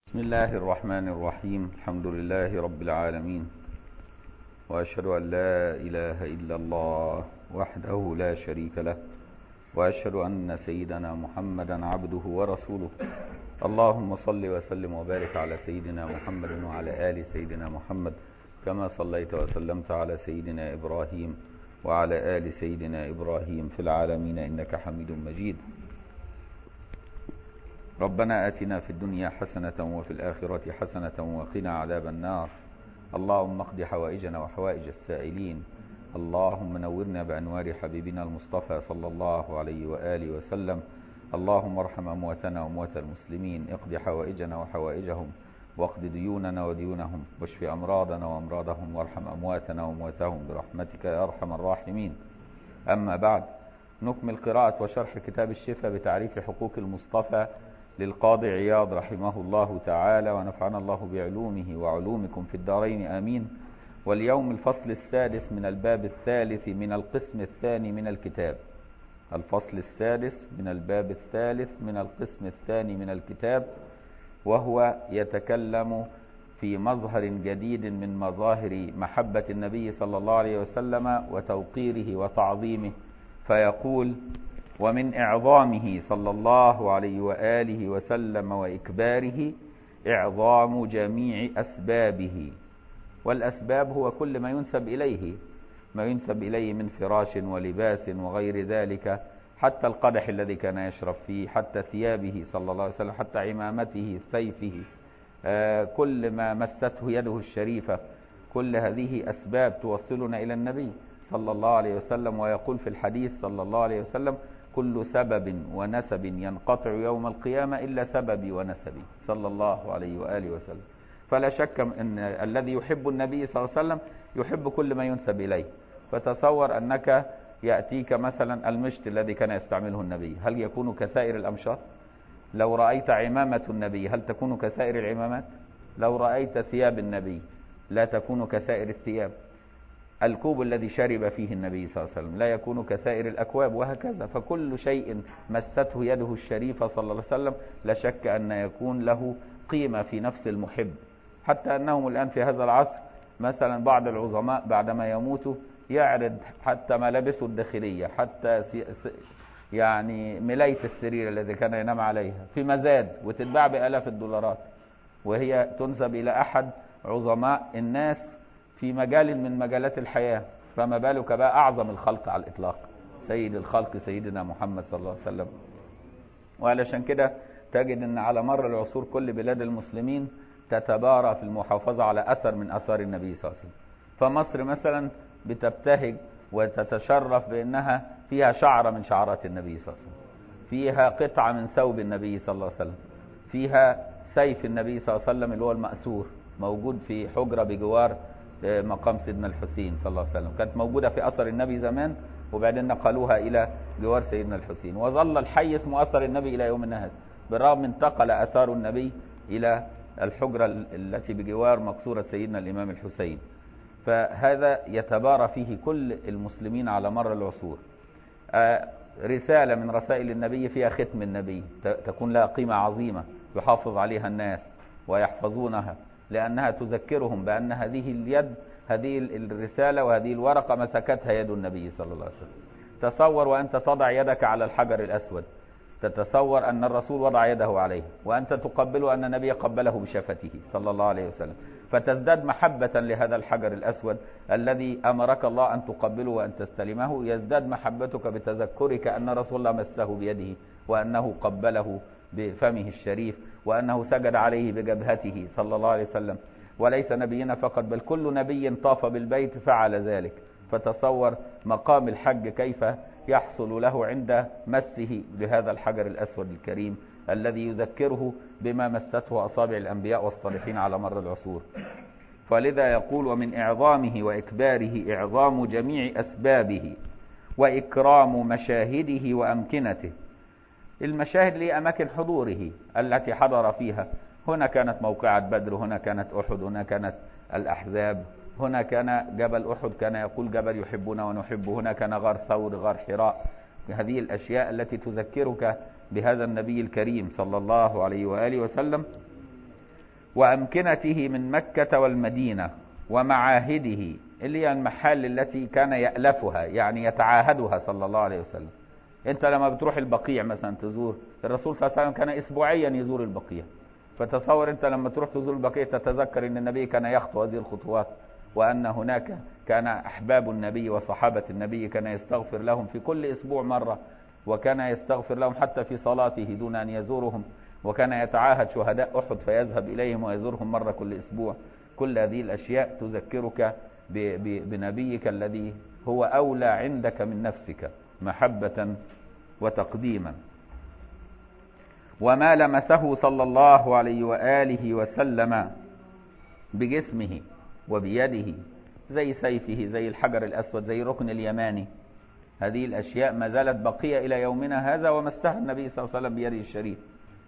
بسم الله الرحمن الرحيم. الحمد لله رب العالمين، وأشهد أن لا إله إلا الله وحده لا شريك له، وأشهد أن سيدنا محمدا عبده ورسوله. اللهم صل وسلم وبارك على سيدنا محمد وعلى آل سيدنا محمد كما صليت وسلمت على سيدنا إبراهيم وعلى آل سيدنا إبراهيم في العالمين إنك حميد مجيد. ربنا آتنا في الدنيا حسنة وفي الآخرة حسنة وقنا عذاب النار. اللهم اقض حوائجنا وحوائج السائلين. اللهم نورنا بأنوار حبيبنا المصطفى صلى الله عليه وآله وسلم. اللهم ارحم أمواتنا وأموات المسلمين، اقض حوائجنا وحوائجهم، واقض ديوننا وديونهم، واشف أمراضنا وأمراضهم، وارحم أمواتنا وأمواتهم برحمتك يا أرحم الراحمين. أما بعد، نكمل قراءة وشرح كتاب الشفاء بتعريف حقوق المصطفى للقاضي عياض رحمه الله تعالى، ونفعنا الله بعلومه وعلومكم في الدارين آمين. واليوم الفصل السادس من الباب الثالث من القسم الثاني من الكتاب. الفصل السادس من الباب الثالث من القسم الثاني من الكتاب، وهو يتكلم في مظهر جديد من مظاهر محبة النبي صلى الله عليه وسلم وتوقيره وتعظيمه، فيقول: ومن إعظامه صلى الله عليه وآله وسلم وإكباره إعظام جميع أسبابه. والأسباب هو كل ما ينسب إليه، ما ينسب إليه من فراش ولباس وغير ذلك، حتى القدح الذي كان يشرب فيه، حتى ثيابه صلى الله عليه وسلم، حتى عمامته، سيفه، كل ما مسته يده الشريفة. كل هذه أسباب توصلنا إلى النبي صلى الله عليه وسلم. ويقول في الحديث صلى الله عليه وسلم: كل سبب ونسب ينقطع يوم القيامة إلا سببي ونسبي، صلى الله عليه وآله وسلم. فلا شك أن الذي يحب النبي صلى الله عليه وسلم يحب كل ما ينسب إليه. فتصور أنك يأتيك مثلا المشط الذي كان يستعمله النبي، هل يكون كسائر الأمشاط؟ لو رأيت عمامة النبي هل تكون كسائر العمامات؟ لو رأيت ثياب النبي لا تكون كسائر الثياب. الكوب الذي شرب فيه النبي صلى الله عليه وسلم لا يكون كسائر الأكواب، وهكذا. فكل شيء مسته يده الشريفة صلى الله عليه وسلم لا شك أن يكون له قيمة في نفس المحب. حتى أنهم الآن في هذا العصر مثلا بعض العظماء بعدما يموتوا يعرض حتى ملابسه الداخلية، حتى يعني ملاية السرير الذي كان ينام عليها في مزاد، وتتباع بآلاف الدولارات، وهي تنسب إلى أحد عظماء الناس في مجال من مجالات الحياة. فما بالك بقى أعظم الخلق على الإطلاق، سيد الخلق سيدنا محمد صلى الله عليه وسلم. وعلشان كده تجد أن على مر العصور كل بلاد المسلمين تتبارى في المحافظة على أثر من أثار النبي صلى الله عليه وسلم. فمصر مثلا بتبتهج وتتشرف بأنها فيها شعرة من شعرات النبي صلى الله عليه وسلم، فيها قطعة من ثوب النبي صلى الله عليه وسلم، فيها سيف النبي صلى الله عليه وسلم اللي هو المأسور موجود في حجرة بجوار مقام سيدنا الحسين صلى الله عليه وسلم. كانت موجودة في أثر النبي زمان، وبعدين نقلوها إلى جوار سيدنا الحسين، وظل الحي اسمه أثر النبي إلى يومنا هذا، بالرغم من انتقل أثار النبي إلى الحجرة التي بجوار مقصورة سيدنا الإمام الحسين. فهذا يتبارى فيه كل المسلمين على مر العصور. رسالة من رسائل النبي فيها ختم النبي تكون لها قيمة عظيمة يحافظ عليها الناس ويحفظونها، لأنها تذكرهم بأن هذه اليد، هذه الرسالة وهذه الورقة مسكتها يد النبي صلى الله عليه وسلم. تصور وأنت تضع يدك على الحجر الأسود، تتصور أن الرسول وضع يده عليه، وأنت تقبل أن النبي قبله بشفته صلى الله عليه وسلم، فتزداد محبة لهذا الحجر الأسود الذي أمرك الله أن تقبله وأن تستلمه. يزداد محبتك بتذكرك أن رسول الله مسه بيده، وأنه قبله بفمه الشريف، وأنه سجد عليه بجبهته صلى الله عليه وسلم. وليس نبينا فقط، بل كل نبي طاف بالبيت فعل ذلك. فتصور مقام الحج كيف يحصل له عند مسه بهذا الحجر الأسود الكريم الذي يذكره بما مسته أصابع الأنبياء والصالحين على مر العصور. فلذا يقول: ومن إعظامه وإكباره إعظام جميع أسبابه وإكرام مشاهده وأمكنته. المشاهد لأماكن حضوره التي حضر فيها. هنا كانت موقعة بدر، هنا كانت أحد، هنا كانت الأحزاب، هنا كان جبل أحد كان يقول جبل يحبنا ونحب، هنا كان غار ثور، غار حراء. هذه الأشياء التي تذكرك بهذا النبي الكريم صلى الله عليه وآله وسلم. وأمكنته من مكة والمدينة ومعاهده، اللي هي المحال التي كان يألفها، يعني يتعاهدها صلى الله عليه وسلم. انت لما بتروح البقيع مثلا تزور، الرسول صلى الله عليه وسلم كان اسبوعيا يزور البقيع، فتصور انت لما تروح تزور البقيع تتذكر ان النبي كان يخطو هذه الخطوات، وان هناك كان احباب النبي وصحابة النبي كان يستغفر لهم في كل اسبوع مرة، وكان يستغفر لهم حتى في صلاته دون ان يزورهم، وكان يتعاهد شهداء احد فيذهب اليهم ويزورهم مرة كل اسبوع. كل هذه الاشياء تذكرك بنبيك الذي هو اولى عندك من نفسك محبة وتقديما. وما لمسه صلى الله عليه وآله وسلم بجسمه وبيده، زي سيفه، زي الحجر الأسود، زي الركن اليماني، هذه الأشياء ما زالت بقية إلى يومنا هذا، ومسها النبي صلى الله عليه وسلم بيده الشريف.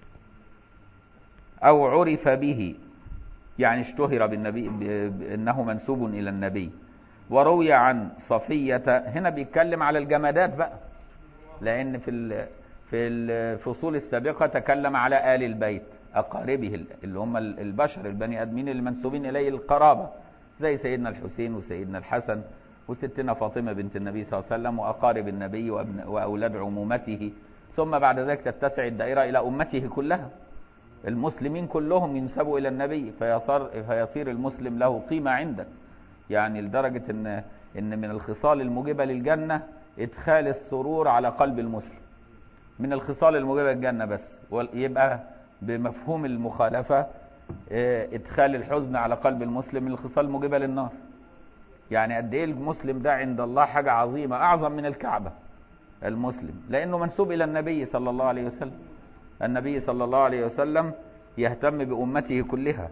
أو عرف به، يعني اشتهر بالنبي إنه منسوب إلى النبي. وروي عن صفية، هنا بيتكلم على الجمادات بقى، لأن في الفصول السابقة تكلم على آل البيت أقاربه اللي هم البشر البني آدمين اللي منسوبين إليه القرابة، زي سيدنا الحسين وسيدنا الحسن وستنا فاطمة بنت النبي صلى الله عليه وسلم وأقارب النبي وأولاد عمومته، ثم بعد ذلك تتسع الدائرة إلى أمته كلها، المسلمين كلهم ينسبوا إلى النبي، فيصير المسلم له قيمة عندك، يعني لدرجة إن من الخصال الموجبة للجنة إدخال السرور على قلب المسلم، من الخصال الموجبة للجنة بس، ويبقى بمفهوم المخالفة إدخال الحزن على قلب المسلم من الخصال الموجبة للنار. يعني قد إيه المسلم ده عند الله حاجة عظيمة، أعظم من الكعبة المسلم، لأنه منسوب إلى النبي صلى الله عليه وسلم. النبي صلى الله عليه وسلم يهتم بأمته كلها.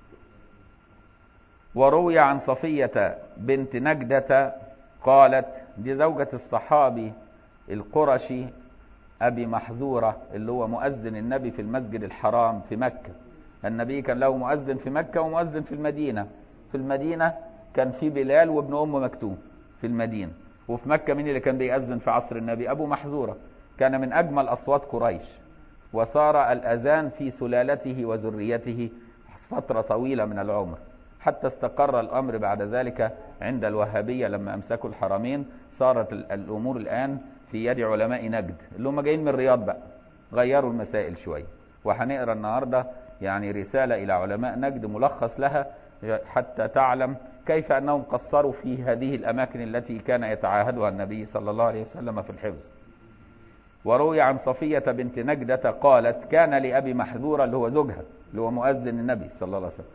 وروي عن صفية بنت نجدة قالت، دي زوجة الصحابي القرشي أبي محذورة اللي هو مؤذن النبي في المسجد الحرام في مكة. النبي كان له مؤذن في مكة ومؤذن في المدينة. في المدينة كان في بلال وابن أم مكتوم في المدينة، وفي مكة مين اللي كان بيأذن في عصر النبي؟ أبو محذورة، كان من أجمل أصوات قريش، وصار الأذان في سلالته وذريته فترة طويلة من العمر، حتى استقر الأمر بعد ذلك عند الوهابية لما أمسكوا الحرمين. صارت الأمور الآن في يد علماء نجد اللي هم جايين من الرياض بقى، غيروا المسائل شوية، وهنقرأ النهاردة يعني رسالة إلى علماء نجد ملخص لها حتى تعلم كيف أنهم قصروا في هذه الأماكن التي كان يتعاهدها النبي صلى الله عليه وسلم في الحفظ. وروي عن صفية بنت نجدة قالت، كان لأبي محذورة اللي هو زوجها اللي هو مؤذن النبي صلى الله عليه وسلم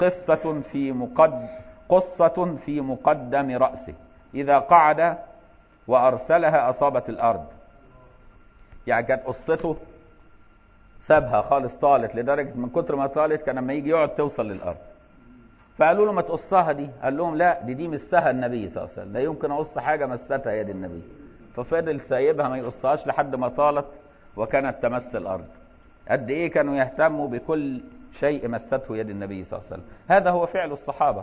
قصة في مقدم رأسه، إذا قعد وأرسلها أصابت الأرض. يعني كانت قصته سابها خالص، طالت لدرجة من كتر ما طالت كان لما يجي يقعد توصل للأرض، فقالوا له ما تقصها دي، قال لهم لا، دي مسها النبي صلى الله عليه وسلم، لا يمكن أقص حاجة مستها يد النبي. ففضل سايبها ما يقصهاش لحد ما طالت وكانت تمس الأرض. قد إيه كانوا يهتموا بكل شيء مسته يد النبي صلى الله عليه وسلم. هذا هو فعل الصحابة.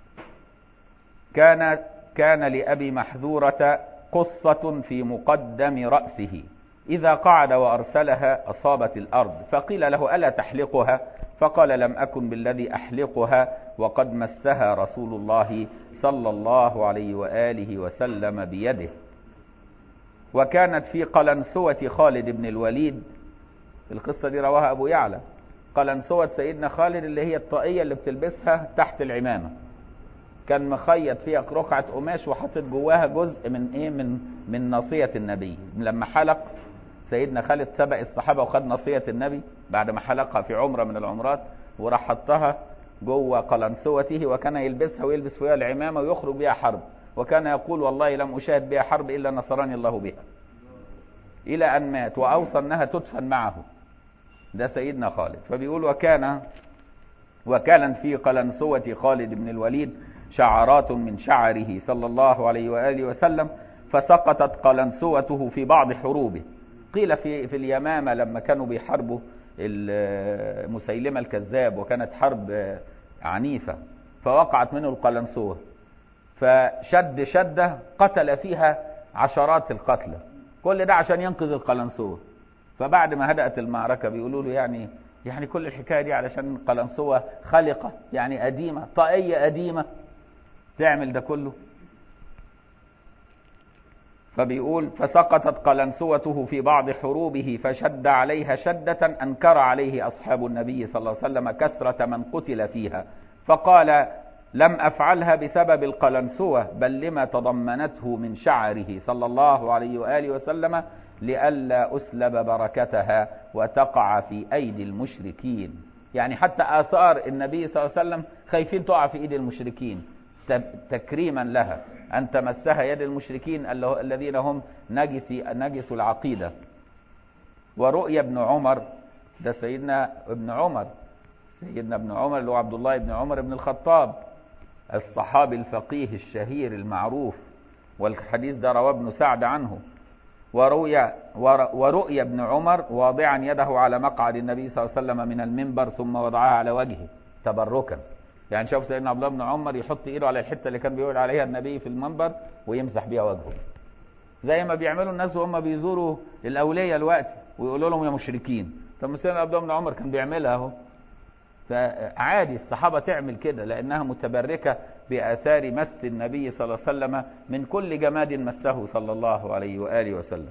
كان لأبي محذورة قصة في مقدم رأسه، إذا قعد وأرسلها أصابت الأرض، فقيل له ألا تحلقها؟ فقال لم أكن بالذي أحلقها وقد مسها رسول الله صلى الله عليه وآله وسلم بيده. وكانت في قلنسوة خالد بن الوليد، القصة دي رواها أبو يعلى. قلنسوة سيدنا خالد اللي هي الطاقية اللي بتلبسها تحت العمامة، كان مخيط فيها رقعة قماش وحطت جواها جزء من ناصية النبي. لما حلق سيدنا خالد سبق الصحابة وخد ناصية النبي بعد ما حلقها في عمرة من العمرات، وراح حطها جوه قلنسوته، وكان يلبسها ويلبس فيها العمامة ويخرج بها حرب، وكان يقول والله لم أشاهد بها حرب إلا نصرني الله بها، إلى أن مات، وأوصى أنها تدفن معه. ده سيدنا خالد. فبيقول وكان في قلنسوة خالد بن الوليد شعرات من شعره صلى الله عليه وآله وسلم، فسقطت قلنسوته في بعض حروبه. قيل في اليمامة لما كانوا بيحاربوا مسيلمة الكذاب، وكانت حرب عنيفة، فوقعت منه القلنسوة، فشد شدة قتل فيها عشرات القتلى، كل ده عشان ينقذ القلنسوة. فبعد ما هدأت المعركة بيقولوا له يعني يعني كل الحكاية دي علشان قلنسوة خلقة يعني قديمة، طاقية قديمة تعمل ده كله. فبيقول فسقطت قلنسوته في بعض حروبه فشد عليها شدة أنكر عليه أصحاب النبي صلى الله عليه وسلم كثرة من قتل فيها، فقال لم أفعلها بسبب القلنسوة بل لما تضمنته من شعره صلى الله عليه وآله وسلم لئلا أسلب بركتها وتقع في أيدي المشركين. يعني حتى آثار النبي صلى الله عليه وسلم خايفين تقع في أيدي المشركين تكريما لها أن تمسها يد المشركين الذين هم نجس العقيدة. ورؤيا ابن عمر، ده سيدنا ابن عمر اللي هو عبد الله بن عمر بن الخطاب الصحابي الفقيه الشهير المعروف، والحديث ده رواه ابن سعد عنه. ورؤيا ابن عمر واضعا يده على مقعد النبي صلى الله عليه وسلم من المنبر ثم وضعها على وجهه تبركا. يعني شوف سيدنا عبد الله بن عمر يحط ايده على الحته اللي كان بيقول عليها النبي في المنبر ويمسح بيها وجهه، زي ما بيعملوا الناس وهم بيزوروا الاولياء الوقت ويقولوا لهم يا مشركين. طب سيدنا عبد الله بن عمر كان بيعملها اهو. فعادي الصحابه تعمل كده لانها متبركه باثار مس النبي صلى الله عليه وسلم من كل جماد مسه صلى الله عليه واله وسلم.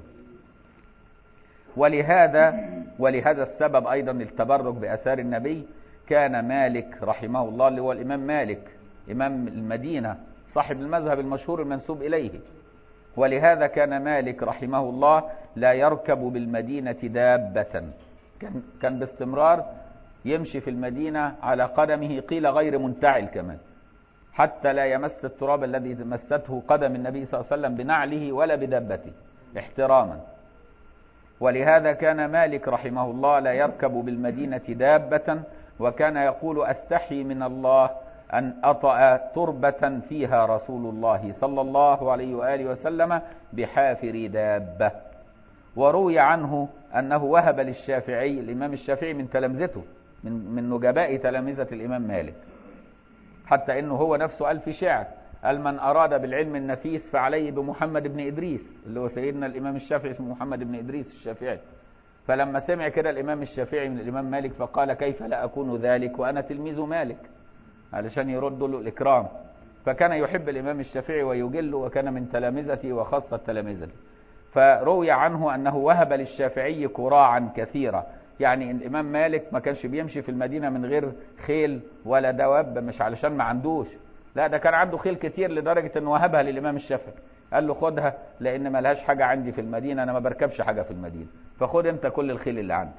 ولهذا السبب ايضا التبرك باثار النبي كان مالك رحمه الله اللي هو الإمام مالك إمام المدينة صاحب المذهب المشهور المنسوب إليه، ولهذا كان مالك رحمه الله لا يركب بالمدينة دابة، كان باستمرار يمشي في المدينة على قدمه قيل غير منتعل كمان، حتى لا يمس التراب الذي مسته قدم النبي صلى الله عليه وسلم بنعله ولا بدبته احتراما. ولهذا كان مالك رحمه الله لا يركب بالمدينة دابة، وكان يقول أستحي من الله أن أطأ تربة فيها رسول الله صلى الله عليه وآله وسلم بحافر دابة. وروي عنه أنه وهب للشافعي، الإمام الشافعي من تلامذته من نجباء تلامذة الإمام مالك، حتى إنه هو نفسه قال في شعر قال من أراد بالعلم النفيس فعليه بمحمد بن إدريس، اللي هو سيدنا الإمام الشافعي اسمه محمد بن إدريس الشافعي. فلما سمع كده الإمام الشافعي من الإمام مالك فقال كيف لا أكون ذلك وأنا تلميذ مالك، علشان يرد له الإكرام. فكان يحب الإمام الشافعي ويجله وكان من تلامذته وخاصة تلامذته. فروي عنه أنه وهب للشافعي كراعا كثيرة، يعني الإمام مالك ما كانش بيمشي في المدينة من غير خيل ولا دواب، مش علشان ما عندوش، لا ده كان عنده خيل كتير لدرجة أنه وهبها للإمام الشافعي، قال له خدها لأن ما لهاش حاجة عندي في المدينة، أنا ما بركبش حاجة في المدينة، فخد أنت كل الخيل اللي عندي.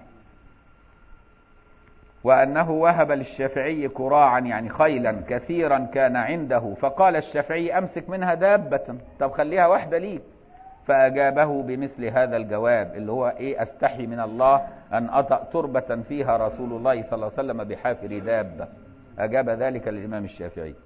وأنه وهب للشافعي كراعا يعني خيلا كثيرا كان عنده، فقال الشافعي أمسك منها دابة، طب خليها واحدة ليك. فأجابه بمثل هذا الجواب اللي هو إيه أستحي من الله أن أطأ تربة فيها رسول الله صلى الله عليه وسلم بحافر دابة، أجاب ذلك الإمام الشافعي.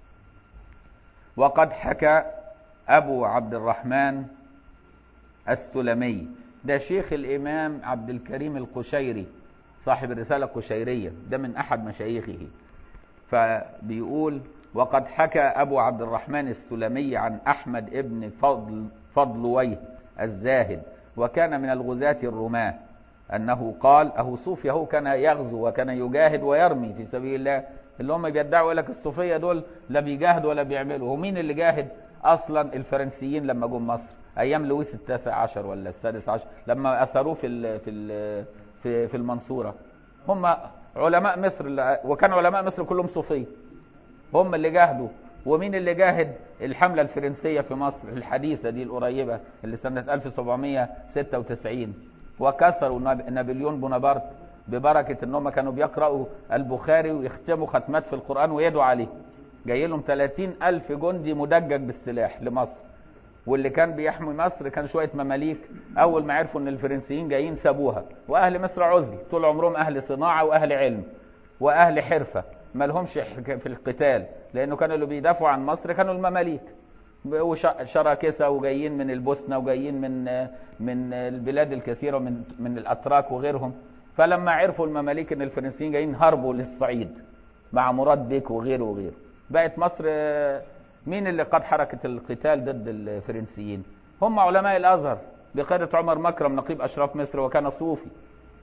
وقد حكى أبو عبد الرحمن السلمي، ده شيخ الإمام عبد الكريم القشيري صاحب الرسالة القشيرية، ده من أحد مشايخه. فبيقول وقد حكى أبو عبد الرحمن السلمي عن أحمد ابن فضلويه الزاهد، وكان من الغزاة الرماة، أنه قال أهو صوفي هو كان يغزو وكان يجاهد ويرمي في سبيل الله. اللي هم بيدعوا لك الصوفية دول لا بيجاهدوا ولا بيعملوا، ومين اللي جاهد أصلا؟ الفرنسيين لما جم مصر أيام لويس التاسع عشر ولا السادس عشر لما أثروه في المنصورة، هم علماء مصر وكان علماء مصر كلهم صوفية، هم اللي جاهدوا. ومين اللي جاهد؟ الحملة الفرنسية في مصر الحديثة دي القريبة اللي سنة 1796، وكسروا نابليون بونابرت ببركة انهم كانوا بيقرأوا البخاري ويختموا ختمات في القرآن ويدعوا عليه. جاي لهم 30,000 جندي مدجج بالسلاح لمصر، واللي كان بيحمي مصر كان شوية مماليك. أول ما عرفوا ان الفرنسيين جايين سابوها، وأهل مصر عزل طول عمرهم أهل صناعة وأهل علم وأهل حرفة، ما لهمش في القتال، لأنه كانوا اللي بيدافعوا عن مصر كانوا المماليك وشراكسة، وجايين من البوسنة وجايين من البلاد الكثيرة من الأتراك وغيرهم. فلما عرفوا المماليك ان الفرنسيين جايين هربوا للصعيد مع مراد بيك وغيره بقت مصر مين اللي قاد حركة القتال ضد الفرنسيين؟ هم علماء الأزهر بقيادة عمر مكرم نقيب أشراف مصر، وكان صوفي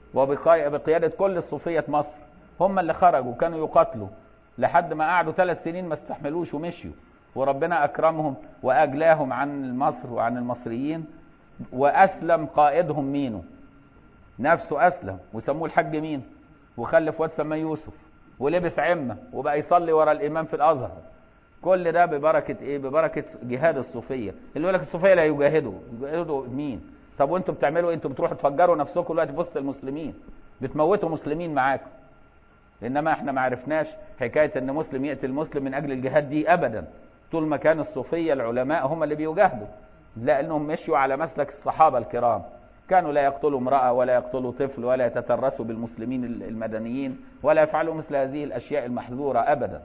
وبقيادة كل الصوفية مصر، هم اللي خرجوا كانوا يقاتلوا لحد ما قعدوا 3 سنين ما استحملوش ومشيوا، وربنا أكرمهم وأجلاهم عن مصر وعن المصريين. وأسلم قائدهم مينو نفسه أسلم، وسموه الحاج مين، وخلف واد سماه يوسف، ولبس عمة وبقى يصلي ورا الإمام في الأزهر. كل ده ببركة إيه؟ ببركة جهاد الصوفية. اللي يقول لك الصوفية لا يجاهدوا مين؟ طب وانتوا بتعملوا ايه؟ انتوا بتروحوا تفجروا نفسكم دلوقتي في وسط المسلمين، بتموتوا مسلمين معاكم. انما احنا ما عرفناش حكايه ان مسلم يقتل مسلم من اجل الجهاد دي ابدا. طول ما كان الصوفيه العلماء هم اللي بيجاهدوا، لانهم مشوا على مسلك الصحابه الكرام، كانوا لا يقتلوا امراه ولا يقتلوا طفل ولا يتترسوا بالمسلمين المدنيين ولا يفعلوا مثل هذه الاشياء المحظوره ابدا.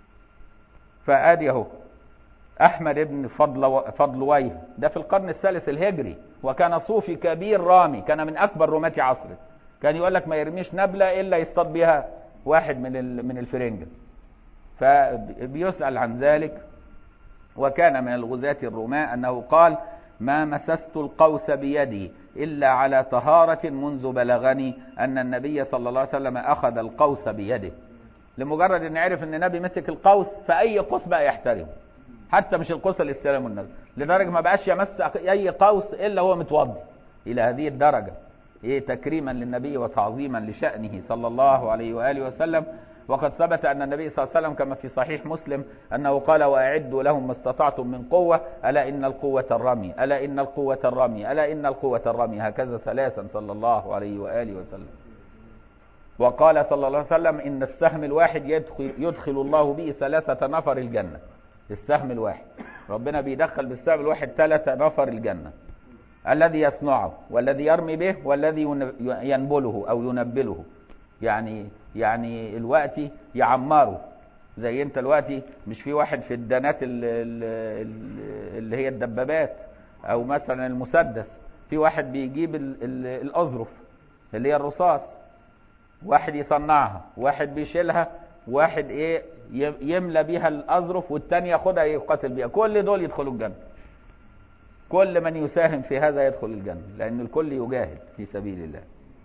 فادي اهو احمد بن فضلويه ده في القرن الثالث الهجري، وكان صوفي كبير رامي، كان من اكبر رماة عصره. كان يقول لك ما يرميش نبله الا يصطاد بها واحد من الفرنجة. فبيسأل عن ذلك. وكان من الغزاة الرماة أنه قال: ما مسست القوس بيدي إلا على طهارة منذ بلغني أن النبي صلى الله عليه وسلم أخذ القوس بيده. لمجرد أن عرف أن النبي مسك القوس فأي قوس بقى يحترمه، حتى مش القوس اللي استلمه النبي، لدرجة ما بقاش يمس أي قوس إلا هو متوضي. إلى هذه الدرجة، إيه تكريما للنبي وتعظيما لشأنه صلى الله عليه وآله وسلم. وقد ثبت أن النبي صلى الله عليه وسلم كما في صحيح مسلم أنه قال: وأعدوا لهم ما استطعتم من قوة، ألا إن القوة الرمي، ألا إن القوة الرمي، ألا إن القوة الرمي، هكذا 3 صلى الله عليه وآله وسلم. وقال صلى الله عليه وسلم: إن السهم الواحد يدخل الله به 3 نفر الجنة. السهم الواحد ربنا بيدخل بالسهم الواحد 3 نفر الجنة: الذي يصنعه، والذي يرمي به، والذي ينبله أو ينبله، يعني الوقت يعمره. زي انت الوقت مش في واحد في الدانات اللي هي الدبابات او مثلا المسدس، في واحد بيجيب الأظرف اللي هي الرصاص، واحد يصنعها، واحد بيشيلها، واحد ايه يملى بيها الأظرف، والتاني ياخدها يقاتل بيها. كل دول يدخلوا الجنة، كل من يساهم في هذا يدخل الجنة، لأن الكل يجاهد في سبيل الله.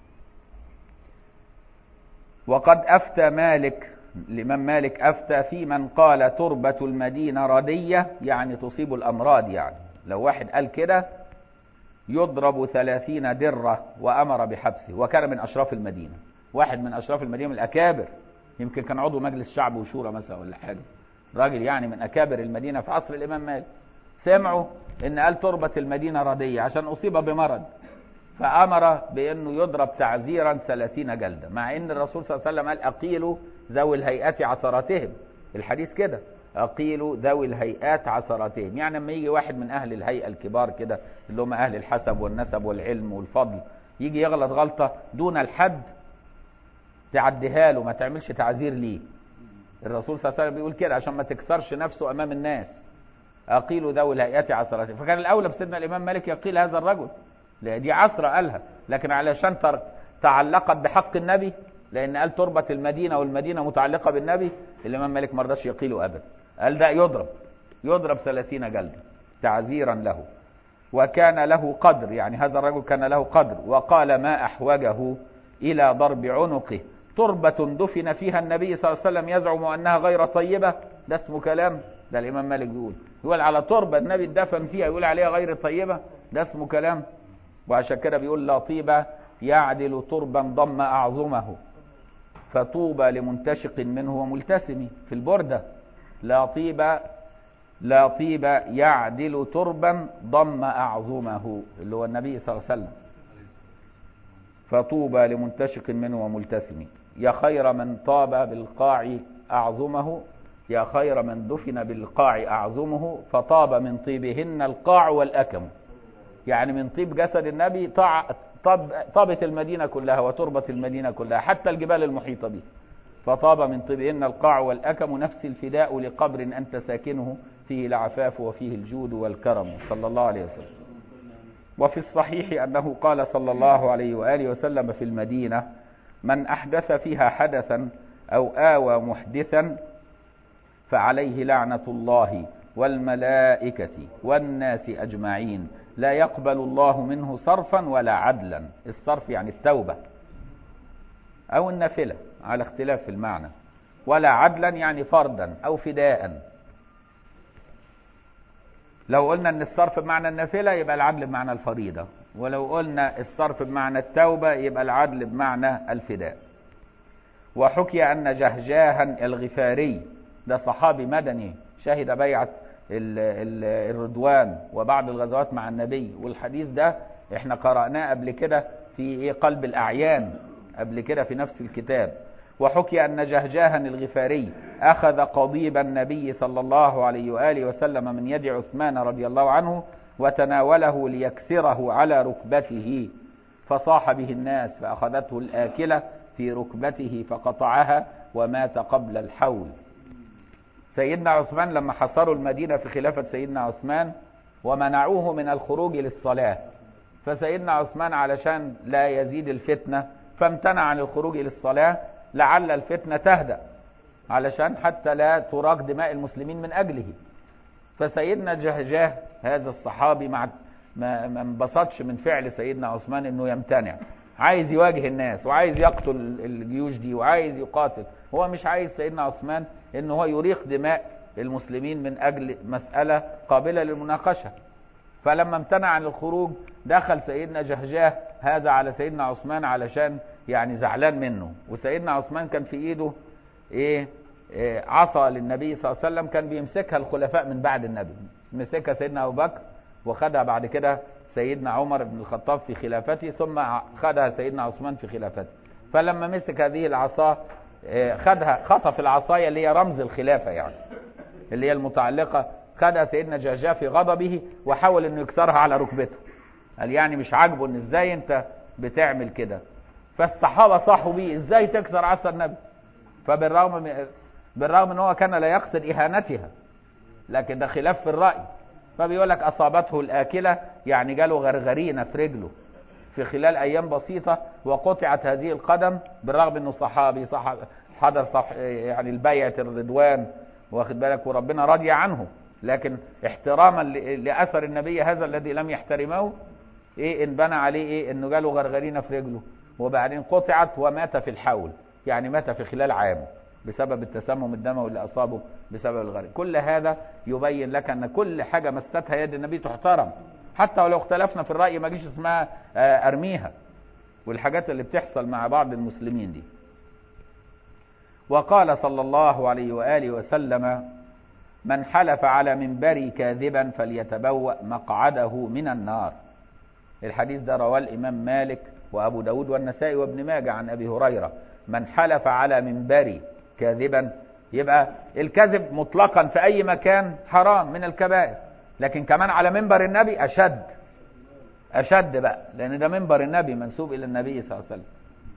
وقد أفتى مالك، الإمام مالك أفتى في من قال: تربة المدينة ردية، يعني تصيب الأمراض. يعني لو واحد قال كده يضرب 30 درة، وأمر بحبسه. وكان من أشراف المدينة، واحد من أشراف المدينة، من الأكابر، يمكن كان عضو مجلس شعب وشورى مثلا ولا حاجة، راجل يعني من أكابر المدينة في عصر الإمام مالك. سمعوا إن قال تربة المدينة ردية عشان أصيب بمرض، فأمر بأنه يضرب تعزيرا 30 جلدة، مع أن الرسول صلى الله عليه وسلم قال: أقيلوا ذوي الهيئات عثراتهم. الحديث كده: أقيلوا ذوي الهيئات عثراتهم، يعني لما يجي واحد من أهل الهيئة الكبار كده، اللي هم أهل الحسب والنسب والعلم والفضل، يجي يغلط غلطة دون الحد تعديها له، ما تعملش تعزير ليه. الرسول صلى الله عليه وسلم بيقول كده عشان ما تكسرش نفسه أمام الناس. أقيلوا ذوي الهيئات عثراتهم. فكان الأولى بسيدنا الإمام مالك يقيل هذا الرجل، دي عصر قالها، لكن علشان تعلقت بحق النبي، لأن قال تربة المدينة والمدينة متعلقة بالنبي، الإمام مالك ما رضاش يقيله أبدا، قال ده يضرب 30 جلدة تعزيرا له. وكان له قدر، يعني هذا الرجل كان له قدر. وقال: ما أحوجه إلى ضرب عنقه تربة دفن فيها النبي صلى الله عليه وسلم يزعم أنها غير طيبة. ده اسمه كلام؟ ده الإمام مالك يقول على تربة النبي دفن فيها يقول عليها غير طيبة؟ ده اسمه كلام؟ وعشان كده بيقول: لا طيب يعدل تربا ضم أعظمه، فطوبى لمنتشق منه وملتسم. في البردة: لا طيب يعدل تربا ضم أعظمه، اللي هو النبي صلى الله عليه وسلم. فطوبى لمنتشق منه وملتسم. يا خير من طاب بالقاع أعظمه، يا خير من دفن بالقاع أعظمه، فطاب من طيبهن القاع والأكم. يعني من طيب جسد النبي طابت المدينة كلها وتربت المدينة كلها، حتى الجبال المحيطة به. فطاب من طيبهن القاع والأكم، نفس الفداء لقبر أنت ساكنه، فيه العفاف وفيه الجود والكرم، صلى الله عليه وسلم. وفي الصحيح أنه قال صلى الله عليه وآله وسلم في المدينة: من أحدث فيها حدثا أو آوى محدثا فعليه لعنة الله والملائكة والناس أجمعين، لا يقبل الله منه صرفا ولا عدلا. الصرف يعني التوبة، أو النافلة على اختلاف في المعنى، ولا عدلا يعني فردا أو فداء. لو قلنا ان الصرف بمعنى النافلة يبقى العدل بمعنى الفريضة، ولو قلنا الصرف بمعنى التوبة يبقى العدل بمعنى الفداء. وحكي أن جهجاها الغفاري، ده صحابي مدني شهد بيعة الرضوان وبعض الغزوات مع النبي، والحديث ده احنا قرأناه قبل كده في قلب الأعيان قبل كده في نفس الكتاب. وحكي أن جهجاها الغفاري أخذ قضيب النبي صلى الله عليه وآله وسلم من يد عثمان رضي الله عنه وتناوله ليكسره على ركبته، فصاح به الناس فأخذته الآكلة في ركبته فقطعها ومات قبل الحول. سيدنا عثمان لما حصروا المدينة في خلافة سيدنا عثمان ومنعوه من الخروج للصلاة، فسيدنا عثمان علشان لا يزيد الفتنة فامتنع عن الخروج للصلاة لعل الفتنة تهدأ، علشان حتى لا تراق دماء المسلمين من أجله. فسيدنا جهجاه هذا الصحابي ما انبسطش من فعل سيدنا عثمان انه يمتنع، عايز يواجه الناس وعايز يقتل الجيوش دي وعايز يقاتل. هو مش عايز سيدنا عثمان انه هو يريق دماء المسلمين من اجل مسألة قابلة للمناقشة. فلما امتنع عن الخروج دخل سيدنا جهجاه هذا على سيدنا عثمان علشان يعني زعلان منه. وسيدنا عثمان كان في ايده عصا للنبي صلى الله عليه وسلم كان بيمسكها الخلفاء من بعد النبي، مسكها سيدنا ابو بكر وخدها بعد كده سيدنا عمر بن الخطاب في خلافته، ثم خدها سيدنا عثمان في خلافته. فلما مسك هذه العصا خدها خطف العصاية اللي هي رمز الخلافة يعني اللي هي المتعلقة، خدها سيدنا جهجاه في غضبه وحاول انه يكسرها على ركبته. قال يعني مش عاجبه ان ازاي انت بتعمل كده. فالصحابة صاحوا بيه ازاي تكسر عصا النبي، بالرغم ان هو كان لا يقصد اهانتها لكن ده خلاف في الرأي. فبيقول لك اصابته الاكلة يعني جاله غرغرينة في رجله في خلال ايام بسيطة وقطعت هذه القدم، بالرغم انه صحابي حضر يعني البيعة الرضوان واخد بالك وربنا راضي عنه، لكن احتراما لأثر النبي هذا الذي لم يحترمه انبنى عليه انه جاله غرغرينة في رجله وبعدين قطعت ومات في الحول، يعني مات في خلال عام بسبب التسمم الدموي اللي أصابه بسبب الغرق. كل هذا يبين لك أن كل حاجة مستها يد النبي تحترم، حتى ولو اختلفنا في الرأي ما جيش اسمها أرميها، والحاجات اللي بتحصل مع بعض المسلمين دي. وقال صلى الله عليه وآله وسلم: من حلف على منبري كاذبا فليتبوأ مقعده من النار. الحديث ده رواه الإمام مالك وأبو داود والنسائي وابن ماجه عن أبي هريرة. من حلف على منبري كاذبا، يبقى الكذب مطلقا في أي مكان حرام من الكبائر، لكن كمان على منبر النبي أشد بقى، لأن ده منبر النبي منسوب إلى النبي صلى الله عليه وسلم.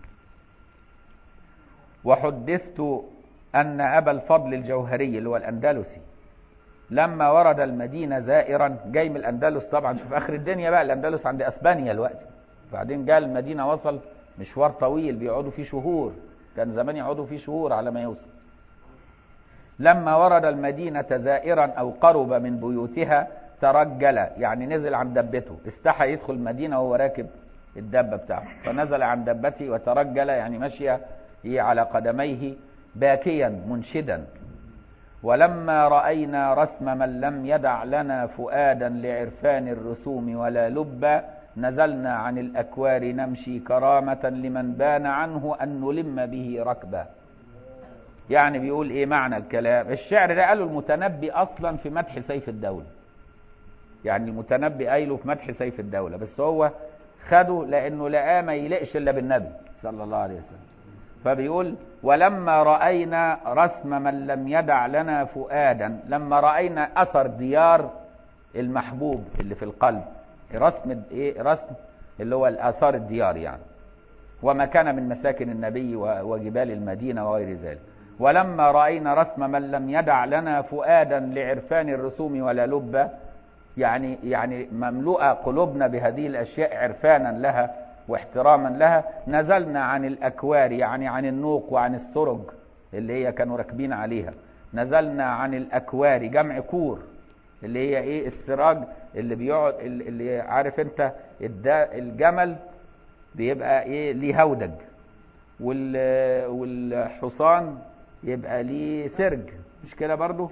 وحدثت أن أبا الفضل الجوهري اللي هو الأندلسي لما ورد المدينة زائرا، جاي من الأندلس طبعا، شوف آخر الدنيا بقى، الأندلس عند أسبانيا الوقت، بعدين جاء المدينة وصل مشوار طويل بيقعدوا فيه شهور، كان زمان يقعدوا فيه شهور على ما يوصل. لما ورد المدينة زائرا أو قرب من بيوتها ترجل، يعني نزل عن دبته، استحى يدخل المدينة وهو راكب الدبة بتاعه، فنزل عن دبته وترجل يعني مشي على قدميه باكيا منشدا. ولما رأينا رسم من لم يدع لنا فؤادا لعرفان الرسوم ولا لبا نزلنا عن الأكوار نمشي كرامة لمن بان عنه أن نلم به ركبا. يعني بيقول ايه معنى الكلام؟ الشعر ده قاله المتنبي اصلا في مدح سيف الدولة، يعني المتنبي قايله في مدح سيف الدولة، بس هو خده لانه لقاه ما يلقش الا بالنبي صلى الله عليه وسلم. فبيقول: ولما رأينا رسم من لم يدع لنا فؤادا، لما رأينا اثر ديار المحبوب اللي في القلب، رسم رسم اللي هو الاثار الديار يعني، وما كان من مساكن النبي وجبال المدينة وغير ذلك. ولما رأينا رسم من لم يدع لنا فؤادا لعرفان الرسوم ولا لبة، يعني مملوءة قلوبنا بهذه الأشياء عرفانا لها واحتراما لها، نزلنا عن الأكوار يعني عن النوق وعن السرج اللي هي كانوا راكبين عليها، نزلنا عن الأكوار جمع كور اللي هي السراج اللي بيقعد، اللي عارف انت الجمل بيبقى ليه هودج، والحصان يبقى ليه سرج، مش كده برضو؟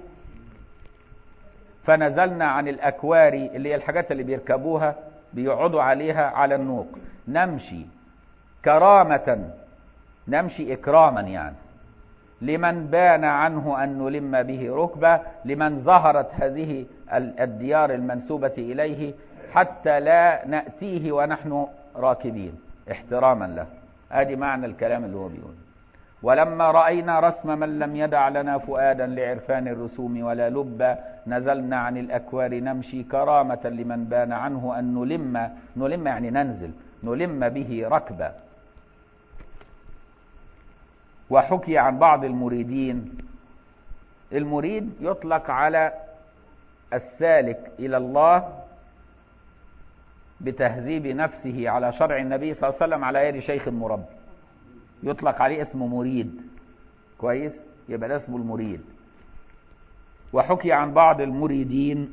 فنزلنا عن الأكواري اللي هي الحاجات اللي بيركبوها بيقعدوا عليها على النوق، نمشي كرامة، نمشي إكراما يعني، لمن بان عنه أن نلم به ركبة، لمن ظهرت هذه الديار المنسوبة إليه، حتى لا نأتيه ونحن راكبين احتراما له. ادي معنى الكلام اللي هو بيقول. ولما رأينا رسم من لم يدع لنا فؤادا لعرفان الرسوم ولا لب، نزلنا عن الأكوار نمشي كرامة لمن بان عنه أن نلم يعني ننزل، نلم به ركبة. وحكي عن بعض المريدين، المريد يطلق على السالك إلى الله بتهذيب نفسه على شرع النبي صلى الله عليه وسلم على يد شيخ مربي، يطلق عليه اسمه مريد. كويس؟ يبقى ده اسمه المريد. وحكي عن بعض المريدين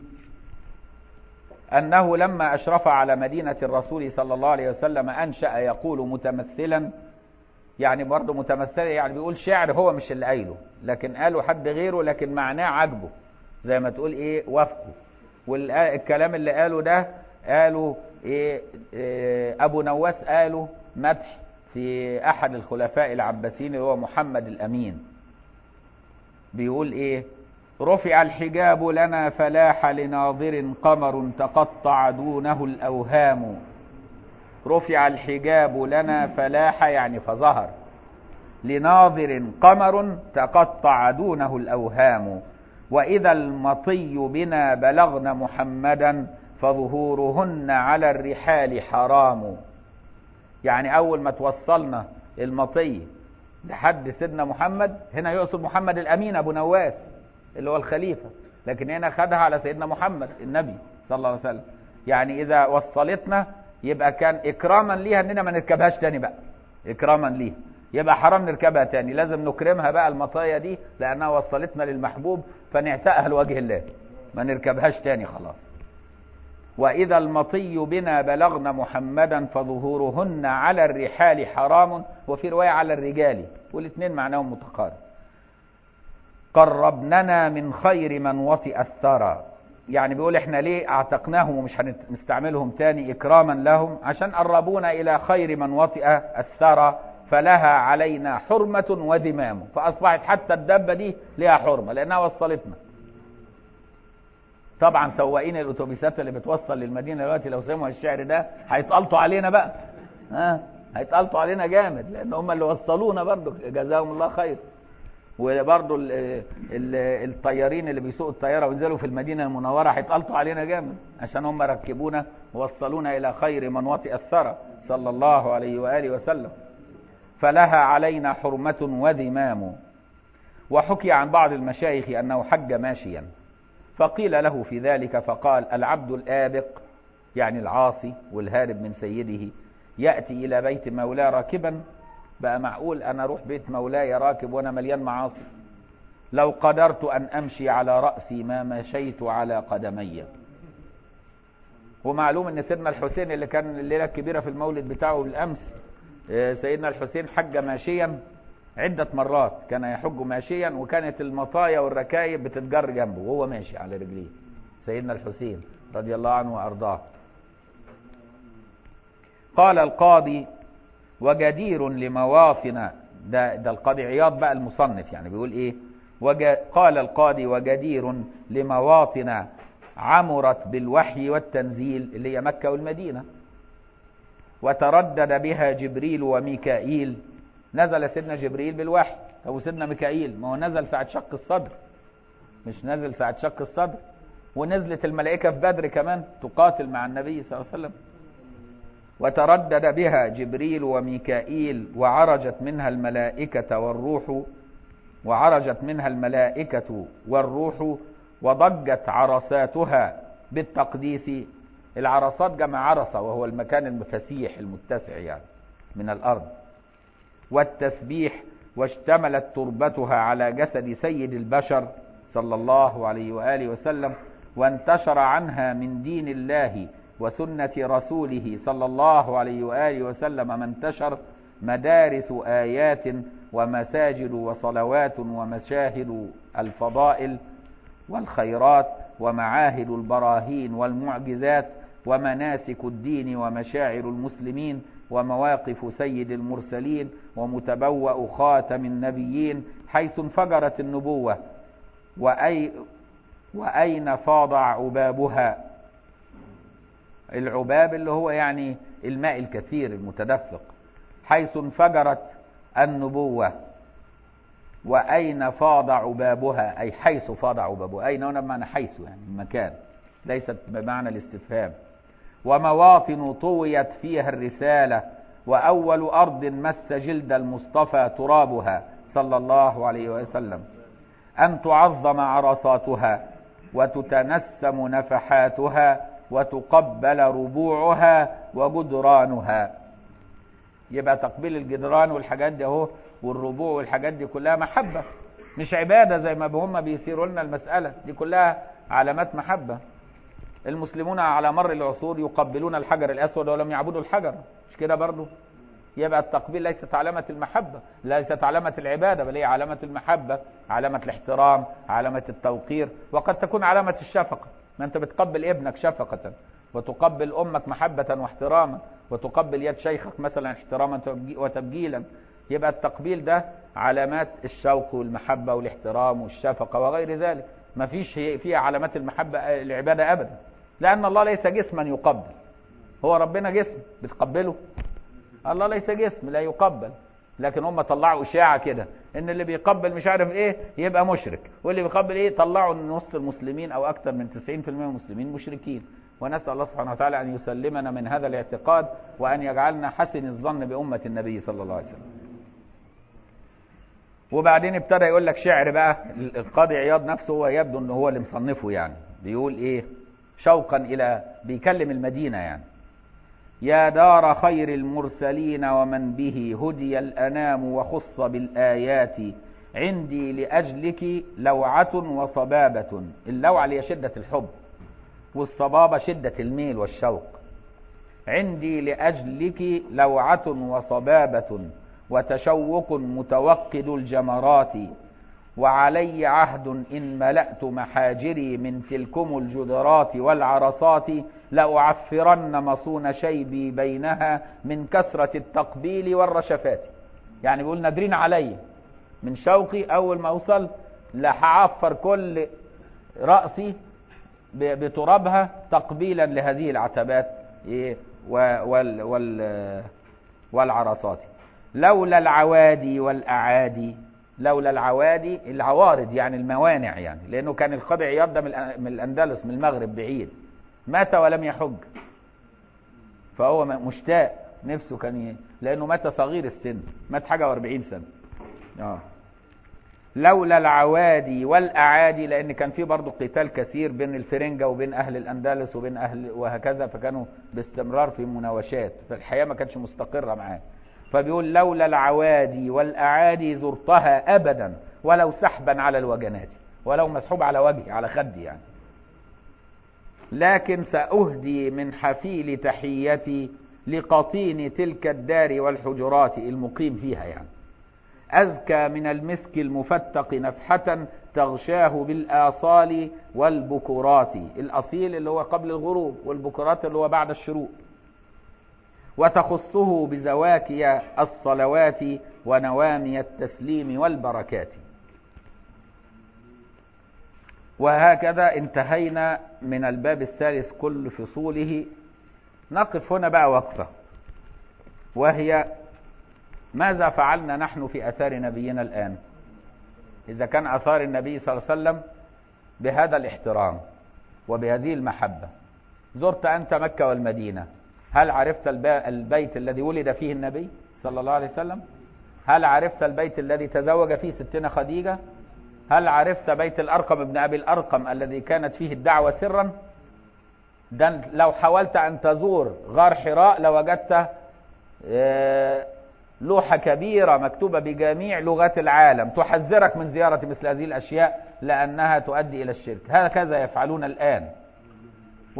أنه لما أشرف على مدينة الرسول صلى الله عليه وسلم أنشأ يقول متمثلا، يعني برضه متمثلا يعني بيقول شعر هو مش اللي قايله، لكن قاله حد غيره، لكن معناه عجبه، زي ما تقول ايه وافقه. والكلام اللي قاله ده قاله إيه أبو نواس قاله مدح في أحد الخلفاء العباسيين اللي هو محمد الأمين. بيقول إيه؟ رفع الحجاب لنا فلاح لناظر قمر تقطع دونه الأوهام. رفع الحجاب لنا فلاح يعني فظهر، لناظر قمر تقطع دونه الأوهام. وإذا المطي بنا بلغن محمدا فظهورهن على الرحال حرام. يعني أول ما توصلنا المطي لحد سيدنا محمد، هنا يقصد محمد الأمين أبو نواس اللي هو الخليفة، لكن هنا خدها على سيدنا محمد النبي صلى الله عليه وسلم. يعني إذا وصلتنا يبقى كان إكراما ليها إننا ما نركبهاش تاني بقى، إكراما ليها، يبقى حرام نركبها تاني، لازم نكرمها بقى المطايا دي لأنها وصلتنا للمحبوب، فنعتقها لوجه الله، ما نركبهاش تاني خلاص. وإذا المطي بنا بلغن محمدا فظهورهن على الرحال حرام، وفي رواية على الرجال، والاثنين معناهم متقارب. قربننا من خير من وطئ الثرى، يعني بيقول احنا ليه اعتقناهم ومش هنستعملهم تاني اكراما لهم؟ عشان قربونا الى خير من وطئ الثرى، فلها علينا حرمة وذمام. فاصبحت حتى الدابة دي لها حرمة لانها وصلتنا. طبعا سواقين الاتوبيسات اللي بتوصل للمدينة دلوقتي لو سمعوا الشعر ده هيتقلطوا علينا بقى، هيتقلطوا علينا جامد، لان هم اللي وصلونا برضو جزاهم الله خير. وبرضو الطيارين اللي بيسوقوا الطيارة وينزلوا في المدينة المنورة هيتقلطوا علينا جامد، عشان هم ركبونا ووصلونا إلى خير من وطئ الثرى صلى الله عليه وآله وسلم. فلها علينا حرمة وذمام. وحكي عن بعض المشايخ أنه حج ماشيا، فقيل له في ذلك فقال العبد الآبق يعني العاصي والهارب من سيده يأتي إلى بيت مولاه راكبا. بقى معقول أنا أروح بيت مولاي راكب وأنا مليان معاصي؟ لو قدرت أن أمشي على رأسي ما مشيت على قدمي. ومعلوم أن سيدنا الحسين اللي كان الليلة الكبيرة في المولد بتاعه بالأمس، سيدنا الحسين حج ماشيا عدة مرات، كان يحج ماشيا، وكانت المطايا والركايب بتتجر جنبه وهو ماشي على رجليه، سيدنا الحسين رضي الله عنه وأرضاه. قال القاضي وجدير لمواطن، ده القاضي عياض بقى المصنف يعني بيقول ايه، قال القاضي وجدير لمواطن عمرت بالوحي والتنزيل اللي هي مكة والمدينة، وتردد بها جبريل وميكائيل. نزل سيدنا جبريل بالوحي، او سيدنا ميكائيل ما هو نزل ساعة شق الصدر، مش نزل ساعة شق الصدر، ونزلت الملائكة في بدر كمان تقاتل مع النبي صلى الله عليه وسلم. وتردد بها جبريل وميكائيل وعرجت منها الملائكة والروح وضجت عرساتها بالتقديس. العرصات جمع عرصة وهو المكان المفسيح المتسع يعني من الأرض، والتسبيح، واشتملت تربتها على جسد سيد البشر صلى الله عليه وآله وسلم، وانتشر عنها من دين الله وسنة رسوله صلى الله عليه وآله وسلم ما انتشر مدارس آيات ومساجد وصلوات ومشاهد الفضائل والخيرات ومعاهد البراهين والمعجزات ومناسك الدين ومشاعر المسلمين ومواقف سيد المرسلين ومتبوأ خاتم النبيين حيث انفجرت النبوة وأين فاض عبابها. العباب اللي هو يعني الماء الكثير المتدفق. حيث انفجرت النبوة وأين فاض عبابها، أي حيث فاض عبابها. أين هنا بمعنى حيث، يعني المكان، ليست بمعنى الاستفهام. ومواطن طويت فيها الرسالة وأول أرض مس جلد المصطفى ترابها صلى الله عليه وسلم، أن تعظم عرصاتها وتتنسم نفحاتها وتقبل ربوعها وجدرانها. يبقى تقبيل الجدران والحاجات دي اهو والربوع والحاجات دي كلها محبة، مش عبادة زي ما هم بيثيروا لنا المسألة دي، كلها علامات محبة. المسلمون على مر العصور يقبلون الحجر الأسود ولم يعبدوا الحجر، مش كده برضو؟ يبقى التقبيل ليست علامة المحبة، ليست علامة العبادة، بل هي علامة المحبة، علامة الاحترام، علامة التوقير، وقد تكون علامة الشفقة. ما انت بتقبل ابنك شفقة، وتقبل أمك محبة واحتراما، وتقبل يد شيخك مثلا احتراما وتبجيلا. يبقى التقبيل ده علامات الشوق والمحبة والاحترام والشفقة وغير ذلك. ما فيش فيها علامات المحبة العبادة أبدا، لأن الله ليس جسما يقبل. هو ربنا جسم بتقبله؟ الله ليس جسم لا يقبل. لكن هم طلعوا إشاعة كده إن اللي بيقبل مش عارف إيه يبقى مشرك، واللي بيقبل إيه طلعوا إن نص المسلمين أو أكثر من 90% من المسلمين مشركين. ونسأل الله سبحانه وتعالى أن يسلمنا من هذا الاعتقاد، وأن يجعلنا حسن الظن بأمة النبي صلى الله عليه وسلم. وبعدين ابتدى يقول لك شعر بقى. القاضي عياض نفسه هو يبدو أنه هو اللي مصنفه، يعني بيقول إيه شوقا إلى، بيكلم المدينة يعني: يا دار خير المرسلين ومن به هدي الأنام وخص بالآيات، عندي لأجلك لوعة وصبابة. اللوعة هي شدة الحب، والصبابة شدة الميل والشوق. عندي لأجلك لوعة وصبابة وتشوق متوقد الجمرات، وعلي عهد إن ملأت محاجري من تلكم الجدرات والعرصات، لأعفرن مصون شيبي بينها من كثرة التقبيل والرشفات. يعني بيقول نادرين علي من شوقي أول ما أوصل لحعفر كل رأسي بترابها تقبيلا لهذه العتبات والعرصات. لولا العوادي والأعادي. لولا العوادي، العوارض يعني الموانع، يعني لأنه كان القاضي عياض ده من الأندلس، من المغرب بعيد، مات ولم يحج، فهو مشتاق نفسه كان لأنه مات صغير السن، مات حاجة و40 سنة. لولا العوادي والأعادي، لأن كان في برضو قتال كثير بين الفرنجة وبين أهل الأندلس وبين أهل وهكذا، فكانوا باستمرار في مناوشات، فالحياة ما كانتش مستقرة معاه. فبيقول لولا العوادي والأعادي زرتها أبدا ولو سحبا على الوجنات، ولو مسحوب على وجهي على خدي يعني. لكن سأهدي من حفيل تحيتي لقطين تلك الدار والحجرات، المقيم فيها يعني، أزكى من المسك المفتق نفحة تغشاه بالآصال والبكرات. الأصيل اللي هو قبل الغروب، والبكرات اللي هو بعد الشروق. وتخصه بزواكي الصلوات ونوامي التسليم والبركات. وهكذا انتهينا من الباب الثالث كل فصوله. نقف هنا بقى وقفة، وهي ماذا فعلنا نحن في أثار نبينا الآن؟ إذا كان أثار النبي صلى الله عليه وسلم بهذا الاحترام وبهذه المحبة، زرت أنت مكة والمدينة، هل عرفت البيت الذي ولد فيه النبي صلى الله عليه وسلم؟ هل عرفت البيت الذي تزوج فيه ستنا خديجة؟ هل عرفت بيت الأرقم ابن أبي الأرقم الذي كانت فيه الدعوة سرا؟ ده لو حاولت أن تزور غار حراء لوجدت لوحة كبيرة مكتوبة بجميع لغات العالم تحذرك من زيارة مثل هذه الأشياء لأنها تؤدي إلى الشرك. هكذا يفعلون الآن.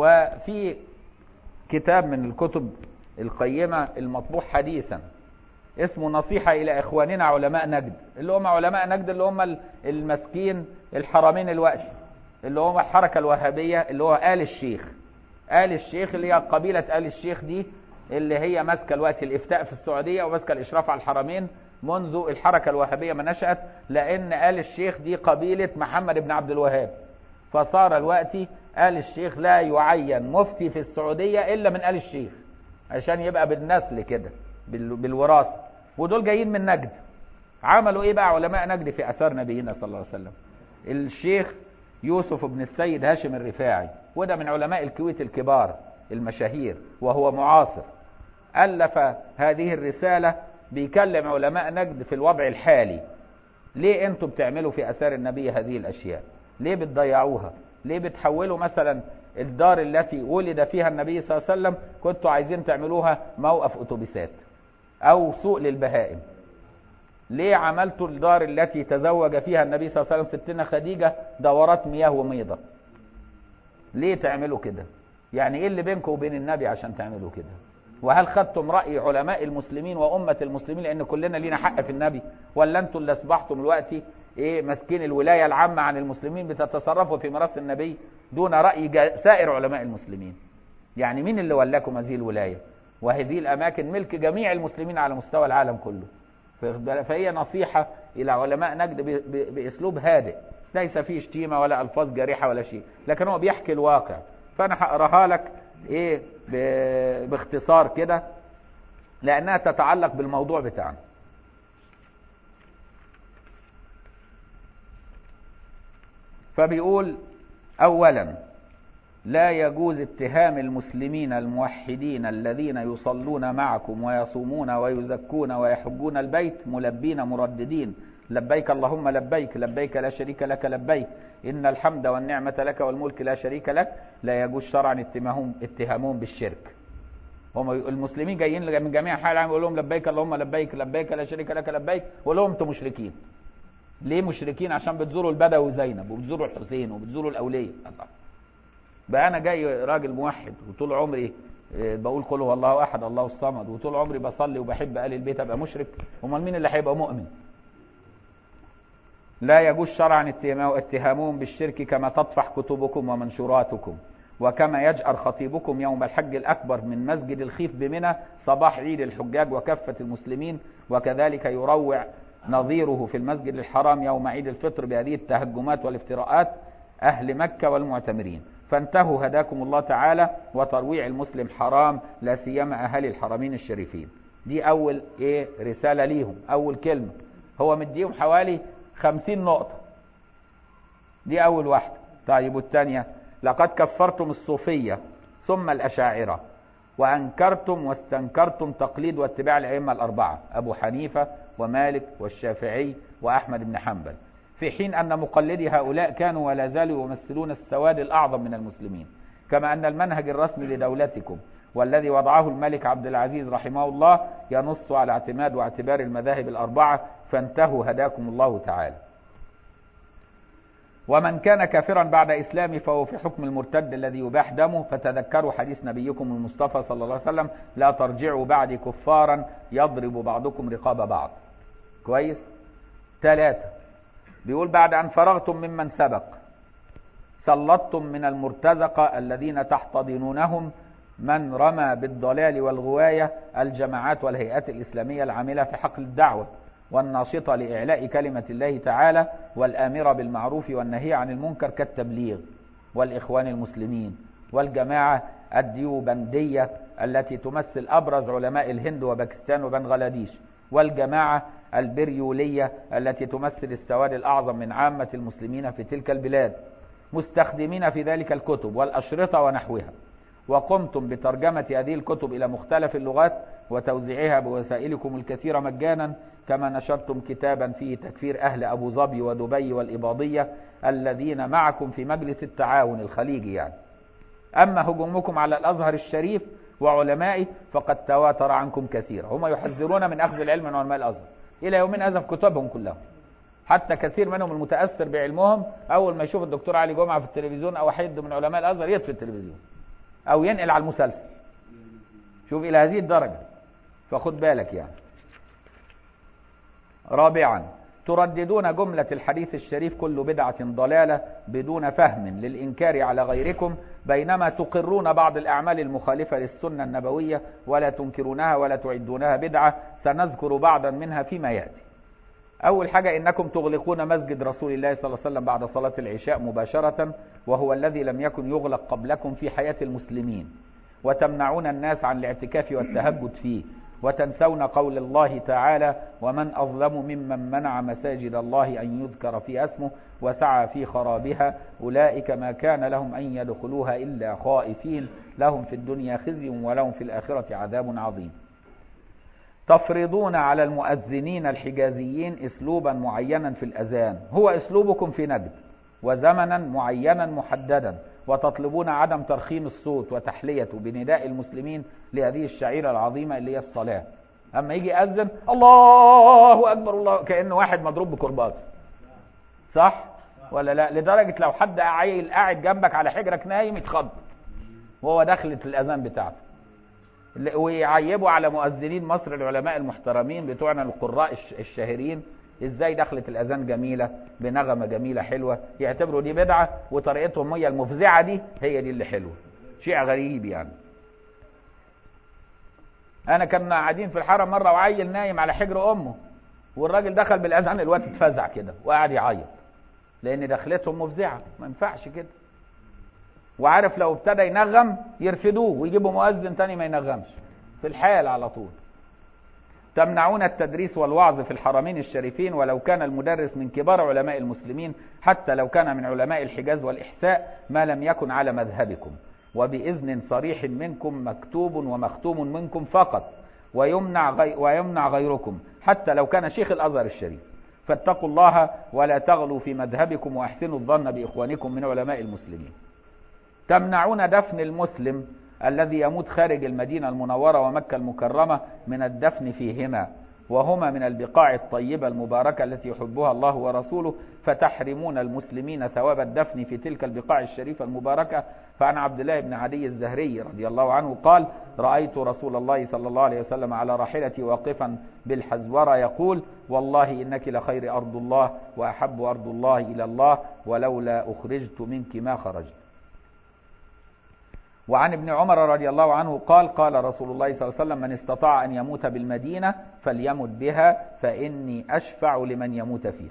وفي كتاب من الكتب القيمة المطبوع حديثا اسمه نصيحة إلى إخواننا علماء نجد، اللي هم علماء نجد اللي هم المسكين الحرمين الوقت، اللي هم الحركة الوهابية، اللي هو آل الشيخ. آل الشيخ اللي هي قبيلة آل الشيخ دي اللي هي ماسكة الوقت الإفتاء في السعودية وماسكة الإشراف على الحرمين منذ الحركة الوهابية ما نشأت، لأن آل الشيخ دي قبيلة محمد بن عبد الوهاب. فصار الوقت آل الشيخ لا يعين مفتي في السعودية إلا من آل الشيخ، عشان يبقى بالنسل كده بالوراثة. ودول جايين من نجد. عملوا ايه بقى علماء نجد في اثار نبينا صلى الله عليه وسلم؟ الشيخ يوسف بن السيد هاشم الرفاعي، وده من علماء الكويت الكبار المشاهير وهو معاصر، ألف هذه الرسالة بيكلم علماء نجد في الوضع الحالي. ليه انتم بتعملوا في اثار النبي هذه الاشياء؟ ليه بتضيعوها؟ ليه بتحولوا مثلا الدار التي ولد فيها النبي صلى الله عليه وسلم كنتوا عايزين تعملوها موقف اتوبيسات او سوق للبهائم؟ ليه عملتوا الدار التي تزوج فيها النبي صلى الله عليه وسلم ستنا خديجة دورات مياه وميضة؟ ليه تعملوا كده؟ يعني ايه اللي بينكم وبين النبي عشان تعملوا كده؟ وهل خدتم رأي علماء المسلمين وأمة المسلمين لأن كلنا لينا حق في النبي؟ ولا انتوا اللي اصبحتم دلوقتي ايه ماسكين الولاية العامة عن المسلمين بتتصرفوا في ميراث النبي دون رأي سائر علماء المسلمين؟ يعني مين اللي ولاكم هذه الولاية؟ وهذه الأماكن ملك جميع المسلمين على مستوى العالم كله. فهي نصيحة إلى علماء نجد بأسلوب هادئ، ليس فيه شتيمة ولا ألفاظ جارحة ولا شيء، لكن هو بيحكي الواقع. فأنا هقراها لك إيه باختصار كده لأنها تتعلق بالموضوع بتاعنا. فبيقول: أولا، لا يجوز اتهام المسلمين الموحدين الذين يصلون معكم ويصومون ويزكون ويحجون البيت ملبين مرددين لبيك اللهم لبيك لبيك لا شريك لك لبيك إن الحمد والنعمة لك والملك لا شريك لك. لا يجوز شرعا اتهامهم بالشرك. هم المسلمين جايين من جميع حال العالم يقول لهم لبيك اللهم لبيك لبيك لا شريك لك لبيك، ويقول لهم انتم مشركين. ليه مشركين؟ عشان بتزوروا البدوي زينب وبتزوروا الحسين وبتزوروا الأولية. الله، بقى انا جاي راجل موحد وطول عمري بقول قل هو الله احد الله الصمد وطول عمري بصلي وبحب آل البيت ابقى مشرك؟ امال مين اللي هيبقى مؤمن؟ لا يجوز شرعا اتهامهم بالشرك كما تطفح كتبكم ومنشوراتكم، وكما يجأر خطيبكم يوم الحج الأكبر من مسجد الخيف بمنى صباح عيد الحجاج وكافة المسلمين، وكذلك يروع نظيره في المسجد الحرام يوم عيد الفطر بهذه التهجمات والافتراءات أهل مكة والمعتمرين. فانتهوا هداكم الله تعالى، وترويع المسلم حرام لا سيما أهالي الحرمين الشريفين. دي أول رسالة ليهم، أول كلمة. هو مديهم حوالي 50 نقطة، دي أول واحدة. طيب والثانية: لقد كفرتم الصوفية ثم الأشاعرة وأنكرتم واستنكرتم تقليد واتباع الأئمة الأربعة أبو حنيفة ومالك والشافعي وأحمد بن حنبل، في حين أن مقلدي هؤلاء كانوا ولا زالوا يمثلون السواد الأعظم من المسلمين. كما أن المنهج الرسمي لدولتكم والذي وضعه الملك عبد العزيز رحمه الله ينص على اعتماد واعتبار المذاهب الأربعة. فانتهوا هداكم الله تعالى. ومن كان كافرا بعد إسلامه فهو في حكم المرتد الذي يباح دمه. فتذكروا حديث نبيكم المصطفى صلى الله عليه وسلم: لا ترجعوا بعد كفارا يضرب بعضكم رقاب بعض. كويس. 3 بيقول: بعد أن فرغتم ممن سبق سلطتم من المرتزقة الذين تحتضنونهم من رمى بالضلال والغواية الجماعات والهيئات الإسلامية العاملة في حقل الدعوة والناشطة لإعلاء كلمة الله تعالى والآمرة بالمعروف والنهي عن المنكر كالتبليغ والإخوان المسلمين والجماعة الديوبندية التي تمثل أبرز علماء الهند وباكستان وبنغلاديش، والجماعة البريولية التي تمثل السواد الأعظم من عامة المسلمين في تلك البلاد، مستخدمين في ذلك الكتب والأشرطة ونحوها. وقمتم بترجمة هذه الكتب إلى مختلف اللغات وتوزيعها بوسائلكم الكثيرة مجانا، كما نشرتم كتابا فيه تكفير أهل أبو ظبي ودبي والإباضية الذين معكم في مجلس التعاون الخليجي يعني. أما هجومكم على الأزهر الشريف وعلمائه فقد تواتر عنكم كثيرا. هم يحذرون من أخذ العلم من علماء الأزهر إلى يومين هذا في كتبهم كلهم. حتى كثير منهم المتأثر بعلمهم أول ما يشوف الدكتور علي جمعة في التلفزيون أو حد من علماء الأزهر يطفي التلفزيون أو ينقل على المسلسل. شوف إلى هذه الدرجة، فخد بالك يعني. رابعا ترددون جملة الحديث الشريف كل بدعة ضلالة بدون فهم للإنكار على غيركم، بينما تقرون بعض الأعمال المخالفة للسنة النبوية ولا تنكرونها ولا تعدونها بدعة. سنذكر بعضا منها فيما يأتي. أول حاجة إنكم تغلقون مسجد رسول الله صلى الله عليه وسلم بعد صلاة العشاء مباشرة، وهو الذي لم يكن يغلق قبلكم في حياة المسلمين، وتمنعون الناس عن الاعتكاف والتهجد فيه، وتنسون قول الله تعالى: ومن أظلم ممن منع مساجد الله أن يذكر في اسمه وسعى في خرابها أولئك ما كان لهم أن يدخلوها إلا خائفين لهم في الدنيا خزي ولهم في الآخرة عذاب عظيم. تفرضون على المؤذنين الحجازيين أسلوبا معينا في الأذان هو أسلوبكم في نجد، وزمنا معينا محددا، وتطلبون عدم ترخيم الصوت وتحليته بنداء المسلمين لهذه الشعيرة العظيمة اللي هي الصلاة. أما يجي يأذن الله أكبر الله كأنه واحد مضروب بكرباج، صح ولا لا؟ لدرجة لو حد عيل قاعد جنبك على حجرك نايم يتخض وهو دخلت الأذان بتاعته. ويعيبوا على مؤذنين مصر العلماء المحترمين بتوعنا القراء الشاهرين ازاي دخلت الأذان جميلة بنغمة جميلة حلوة، يعتبروا دي بدعة، وطريقتهم هي المفزعة دي هي دي اللي حلوة. شيء غريب يعني. أنا كنا قاعدين في الحرم مرة وعيل نايم على حجر أمه، والراجل دخل بالأذان، الوقت اتفزع كده وقعد يعيط لأن دخلتهم مفزعة، ما ينفعش كده. وعارف لو ابتدى ينغم يرفدوه ويجيبوا مؤذن تاني ما ينغمش في الحال على طول. تمنعون التدريس والوعظ في الحرمين الشريفين ولو كان المدرس من كبار علماء المسلمين، حتى لو كان من علماء الحجاز والإحساء، ما لم يكن على مذهبكم، وبإذن صريح منكم مكتوب ومختوم منكم فقط، ويمنع غيركم حتى لو كان شيخ الأزهر الشريف. فاتقوا الله ولا تغلوا في مذهبكم، وأحسنوا الظن بإخوانكم من علماء المسلمين. تمنعون دفن المسلم الذي يموت خارج المدينة المنورة ومكة المكرمة من الدفن فيهما، وهما من البقاع الطيبة المباركة التي يحبها الله ورسوله، فتحرمون المسلمين ثواب الدفن في تلك البقاع الشريفة المباركة. فعن عبد الله بن عدي الزهري رضي الله عنه قال: رأيت رسول الله صلى الله عليه وسلم على راحلتي واقفا بالحزورة يقول: والله إنك لخير أرض الله وأحب أرض الله إلى الله، ولولا أخرجت منك ما خرجت. وعن ابن عمر رضي الله عنه قال: قال رسول الله صلى الله عليه وسلم: من استطاع أن يموت بالمدينة فليمت بها، فإني أشفع لمن يموت فيه.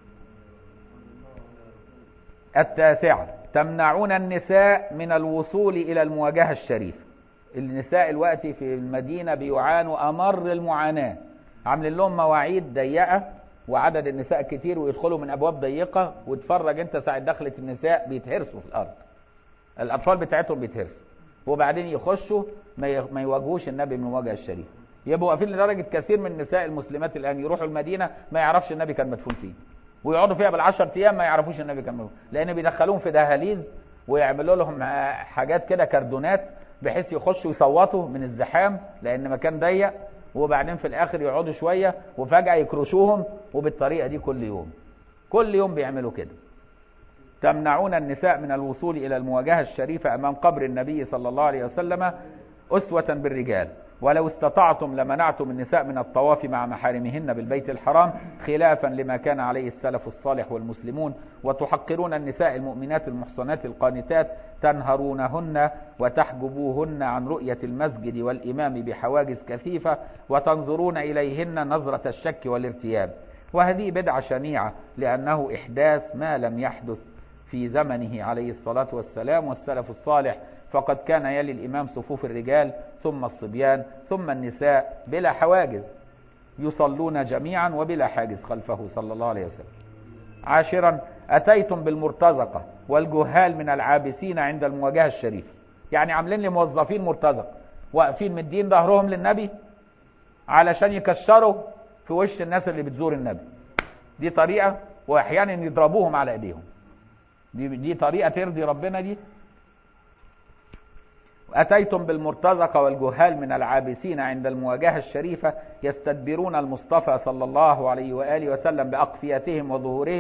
التاسعة تمنعون النساء من الوصول إلى المواجهة الشريفة. النساء الوقت في المدينة بيعانوا أمر المعاناة، عاملين لهم مواعيد ضيقة وعدد النساء كتير ويدخلوا من أبواب ضيقة، وتفرج أنت ساعة دخلة النساء بيتهرسوا في الأرض، الأطفال بتاعتهم بيتهرسوا، وبعدين يخشوا ما يواجهوش النبي من الواجهة الشريفة. يبقوا واقفين لدرجة كثير من النساء المسلمات الآن يروحوا المدينة ما يعرفش النبي كان مدفون فيه، ويقعدوا فيها بالعشر أيام ما يعرفوش النبي كان مدفون، لأن بيدخلوهم في دهاليز ويعملوا لهم حاجات كده كردونات بحيث يخشوا يصوتوا من الزحام لأن مكان ضيق، وبعدين في الآخر يقعدوا شوية وفجأة يكرشوهم، وبالطريقة دي كل يوم بيعملوا كده. تمنعون النساء من الوصول إلى المواجهة الشريفة أمام قبر النبي صلى الله عليه وسلم أسوة بالرجال، ولو استطعتم لمنعتم النساء من الطواف مع محارمهن بالبيت الحرام، خلافا لما كان عليه السلف الصالح والمسلمون. وتحقرون النساء المؤمنات المحصنات القانتات، تنهرونهن وتحجبوهن عن رؤية المسجد والإمام بحواجز كثيفة، وتنظرون إليهن نظرة الشك والارتياب. وهذه بدعة شنيعة، لأنه إحداث ما لم يحدث في زمنه عليه الصلاة والسلام والسلف الصالح، فقد كان يلي الإمام صفوف الرجال ثم الصبيان ثم النساء بلا حواجز، يصلون جميعا وبلا حاجز خلفه صلى الله عليه وسلم. عاشرا أتيتم بالمرتزقة والجهال من العابسين عند المواجهة الشريفة، يعني عاملين لي موظفين مرتزقة واقفين مدين ظهرهم للنبي علشان يكشروا في وش الناس اللي بتزور النبي. دي طريقة، وأحيانا يضربوهم على أيديهم. دي طريقة ترضي ربنا دي؟ أتيتم بالمرتزقة والجهال من العابسين عند المواجهة الشريفة، يستدبرون المصطفى صلى الله عليه وآله وسلم بأقفيتهم وظهورهم،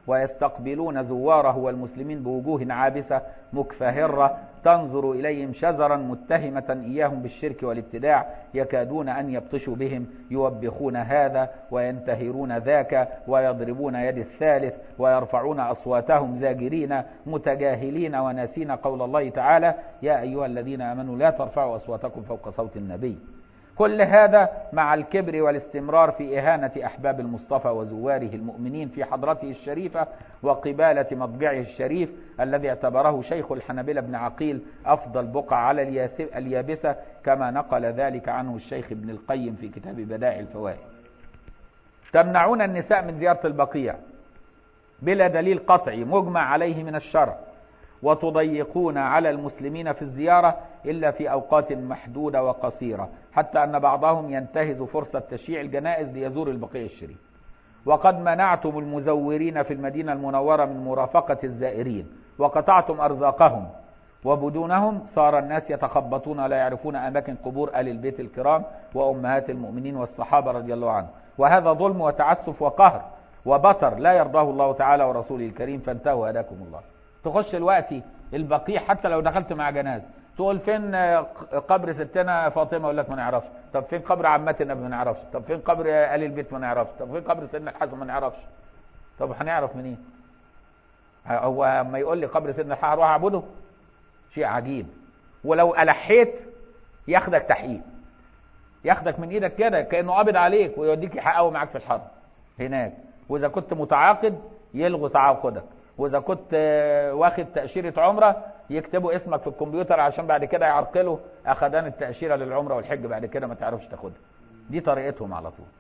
ويستقبلون زواره والمسلمين بوجوه عابسة مكفهرة تنظر إليهم شزرا متهمة إياهم بالشرك والابتداع، يكادون أن يبطشوا بهم، يوبخون هذا وينتهرون ذاك ويضربون يد الثالث ويرفعون أصواتهم زاجرين متجاهلين وناسين قول الله تعالى: يا أيها الذين آمنوا لا ترفعوا أصواتكم فوق صوت النبي. كل هذا مع الكبر والاستمرار في إهانة أحباب المصطفى وزواره المؤمنين في حضرته الشريفة وقبالة مضجعه الشريف الذي اعتبره شيخ الحنابلة ابن عقيل أفضل بقعة على اليابسة، كما نقل ذلك عنه الشيخ ابن القيم في كتاب بدائع الفوائد. تمنعون النساء من زيارة البقيع بلا دليل قطعي مجمع عليه من الشرع، وتضيقون على المسلمين في الزيارة إلا في أوقات محدودة وقصيرة، حتى أن بعضهم ينتهز فرصة تشييع الجنائز ليزور البقيع الشريف. وقد منعتم المزورين في المدينة المنورة من مرافقة الزائرين وقطعتم أرزاقهم، وبدونهم صار الناس يتخبطون لا يعرفون أماكن قبور آل البيت الكرام وأمهات المؤمنين والصحابة رضي الله عنهم، وهذا ظلم وتعسف وقهر وبطر لا يرضاه الله تعالى ورسوله الكريم، فانتهوا هداكم الله. تخش الوقت البقيع حتى لو دخلت مع جنازة تقول: فين قبر ستنا فاطمة؟ اقول لك ما نعرفش. طب فين قبر عمتنا؟ ما نعرفش. طب فين قبر آل البيت؟ ما نعرفش. طب فين قبر سيدنا الحسن؟ ما نعرفش. طب هنعرف منين؟ هو اما يقول لي قبر سيدنا الحسن هروح اعبده؟ شيء عجيب. ولو ألحيت ياخدك تحقيق، ياخدك من ايدك كده كأنه قابض عليك ويوديك يحققه معاك في الحرب هناك. واذا كنت متعاقد يلغوا تعاقدك، واذا كنت واخد تأشيرة عمرة يكتبوا اسمك في الكمبيوتر عشان بعد كده يعرقلوا اخدان التأشيرة للعمرة والحج، بعد كده ما تعرفش تاخدها. دي طريقتهم على طول.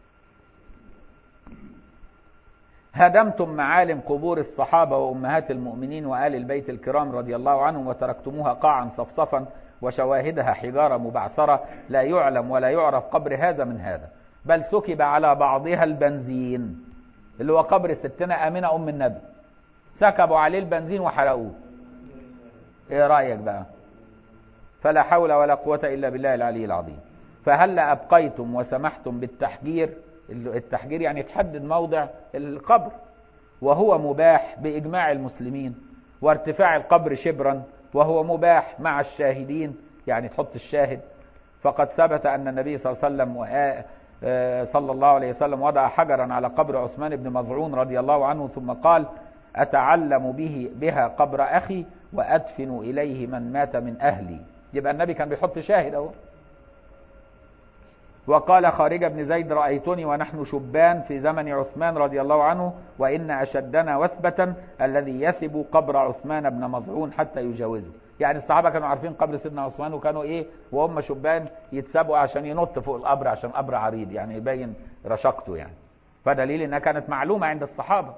هدمتم معالم قبور الصحابة وأمهات المؤمنين وآل البيت الكرام رضي الله عنهم، وتركتموها قاعا صفصفا وشواهدها حجارة مبعثرة، لا يعلم ولا يعرف قبر هذا من هذا، بل سكب على بعضها البنزين، اللي هو قبر ستنا آمنة أم النبي، سكبوا عليه البنزين وحرقوه. ايه رأيك بقى؟ فلا حول ولا قوة إلا بالله العلي العظيم. فهل أبقيتم وسمحتم بالتحجير؟ التحجير يعني تحدد موضع القبر، وهو مباح بإجماع المسلمين، وارتفاع القبر شبرا وهو مباح مع الشاهدين، يعني تحط الشاهد. فقد ثبت أن النبي صلى الله عليه وسلم وضع حجرا على قبر عثمان بن مظعون رضي الله عنه، ثم قال: أتعلم بها قبر أخي وأدفن إليه من مات من أهلي. يبقى النبي كان بيحط شاهد اهو. وقال خارجة بن زيد: رأيتني ونحن شبان في زمن عثمان رضي الله عنه، وإن أشدنا وثبة الذي يثب قبر عثمان بن مظعون حتى يجاوزه. يعني الصحابة كانوا عارفين قبر سيدنا عثمان، وكانوا إيه وهم شبان يتسابوا عشان ينط فوق القبر، عشان قبر عريض يعني يبين رشاقته يعني. فدليل إنها كانت معلومة عند الصحابة.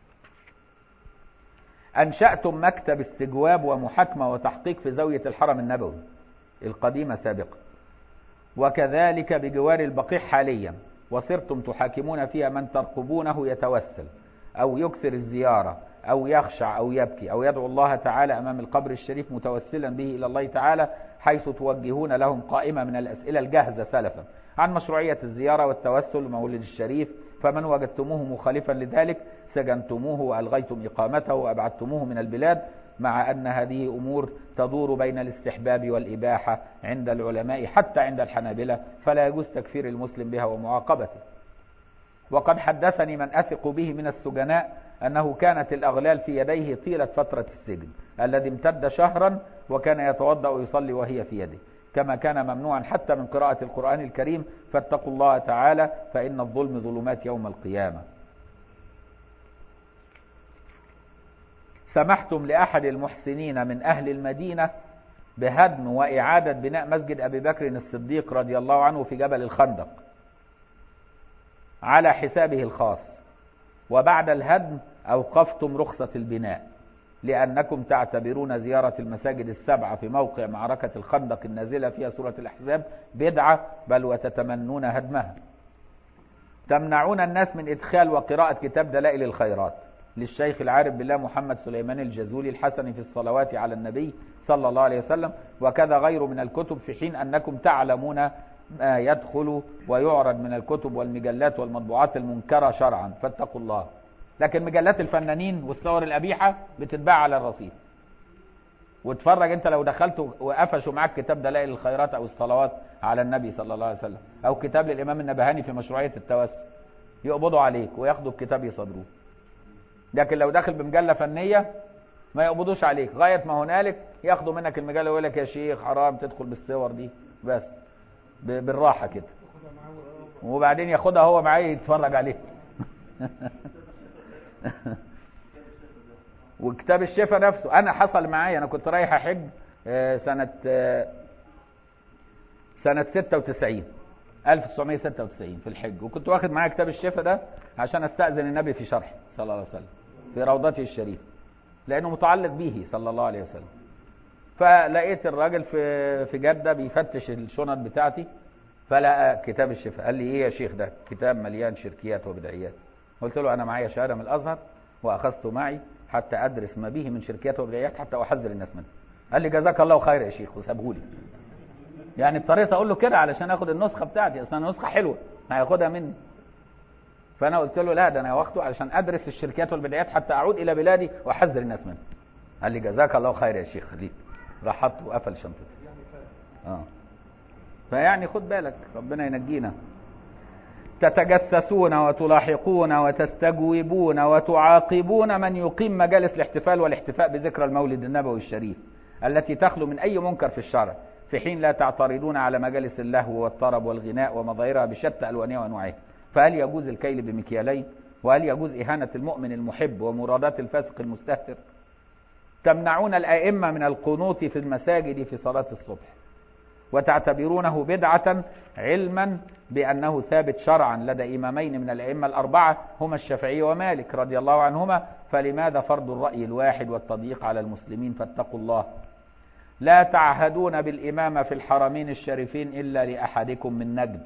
أنشأتم مكتب استجواب ومحاكمة وتحقيق في زاوية الحرم النبوي القديمة سابقا، وكذلك بجوار البقيع حاليا، وصرتم تحاكمون فيها من ترقبونه يتوسل أو يكثر الزيارة أو يخشع أو يبكي أو يدعو الله تعالى أمام القبر الشريف متوسلا به إلى الله تعالى، حيث توجهون لهم قائمة من الأسئلة الجاهزة سلفا عن مشروعية الزيارة والتوسل ومولد الشريف، فمن وجدتموه مخالفا لذلك سجنتموه وألغيتم إقامته وأبعدتموه من البلاد، مع أن هذه أمور تدور بين الاستحباب والإباحة عند العلماء حتى عند الحنابلة، فلا يجوز تكفير المسلم بها ومعاقبته. وقد حدثني من أثق به من السجناء أنه كانت الأغلال في يديه طيلة فترة السجن الذي امتد شهرا، وكان يتوضأ ويصلي وهي في يده، كما كان ممنوعا حتى من قراءة القرآن الكريم. فاتقوا الله تعالى فإن الظلم ظلمات يوم القيامة. سمحتم لأحد المحسنين من أهل المدينة بهدم وإعادة بناء مسجد أبي بكر الصديق رضي الله عنه في جبل الخندق على حسابه الخاص، وبعد الهدم أوقفتم رخصة البناء لأنكم تعتبرون زيارة المساجد السبعة في موقع معركة الخندق النازلة فيها سورة الأحزاب بدعة، بل وتتمنون هدمها. تمنعون الناس من إدخال وقراءة كتاب دلائل الخيرات للشيخ العارف بالله محمد سليمان الجزولي الحسني في الصلوات على النبي صلى الله عليه وسلم، وكذا غيره من الكتب، في حين أنكم تعلمون ما يدخل ويعرض من الكتب والمجلات والمطبوعات المنكرة شرعا. فاتقوا الله. لكن مجلات الفنانين والصور القبيحة بتتباع على الرصيف. واتفرج انت لو دخلت وقفشوا معاك كتاب دلائل الخيرات او الصلوات على النبي صلى الله عليه وسلم او كتاب للامام النبهاني في مشروعية التوسل، يقبضوا عليك وياخدوا الكتاب يصدروه. لكن لو داخل بمجلة فنية ما يقبضوش عليك، غاية ما هنالك ياخدوا منك المجلة ويقول لك يا شيخ حرام تدخل بالصور دي، بس بالراحة كده، وبعدين ياخدها هو معاه يتفرج عليه. وكتاب الشفا نفسه انا حصل معايا، انا كنت رايح احج سنة 96 1996 في الحج، وكنت واخد معايا كتاب الشفا ده عشان استأذن النبي في شرحه صلى الله عليه وسلم في روضته الشريفة، لانه متعلق به صلى الله عليه وسلم. فلقيت الراجل في جدة بيفتش الشنط بتاعتي، فلقى كتاب الشفا، قال لي ايه يا شيخ ده؟ كتاب مليان شركيات وبدعيات. قلت له انا معايا شهادة من الازهر واخذته معي حتى ادرس ما به من شركيات وبدعيات حتى احذر الناس منه. قال لي جزاك الله خير يا شيخ وسابهولي. يعني اضطريت اقول له كده علشان اخد النسخة بتاعتي، اصلا النسخة حلوة هياخدها مني. فانا قلت له لا، ده انا واخده علشان ادرس الشركيات والبدعيات حتى اعود الى بلادي واحذر الناس منه. قال لي جزاك الله خير يا شيخ، خليك. راح حطه وقفل شنطته. فيعني خد بالك، ربنا ينجينا. تتجسسون وتلاحقون وتستجوبون وتعاقبون من يقيم مجالس الاحتفال والاحتفاء بذكرى المولد النبوي الشريف التي تخلو من أي منكر في الشرع، في حين لا تعترضون على مجالس اللهو والطرب والغناء ومظاهرها بشتى ألوانها وأنواعها. فهل يجوز الكيل بمكيالين؟ وهل يجوز إهانة المؤمن المحب ومرادات الفاسق المستهتر؟ تمنعون الأئمة من القنوت في المساجد في صلاة الصبح وتعتبرونه بدعة، علما بأنه ثابت شرعا لدى إمامين من الأئمة الأربعة هما الشافعي ومالك رضي الله عنهما، فلماذا فرض الرأي الواحد والتضييق على المسلمين؟ فاتقوا الله. لا تعهدون بالإمامة في الحرمين الشريفين إلا لأحدكم من نجد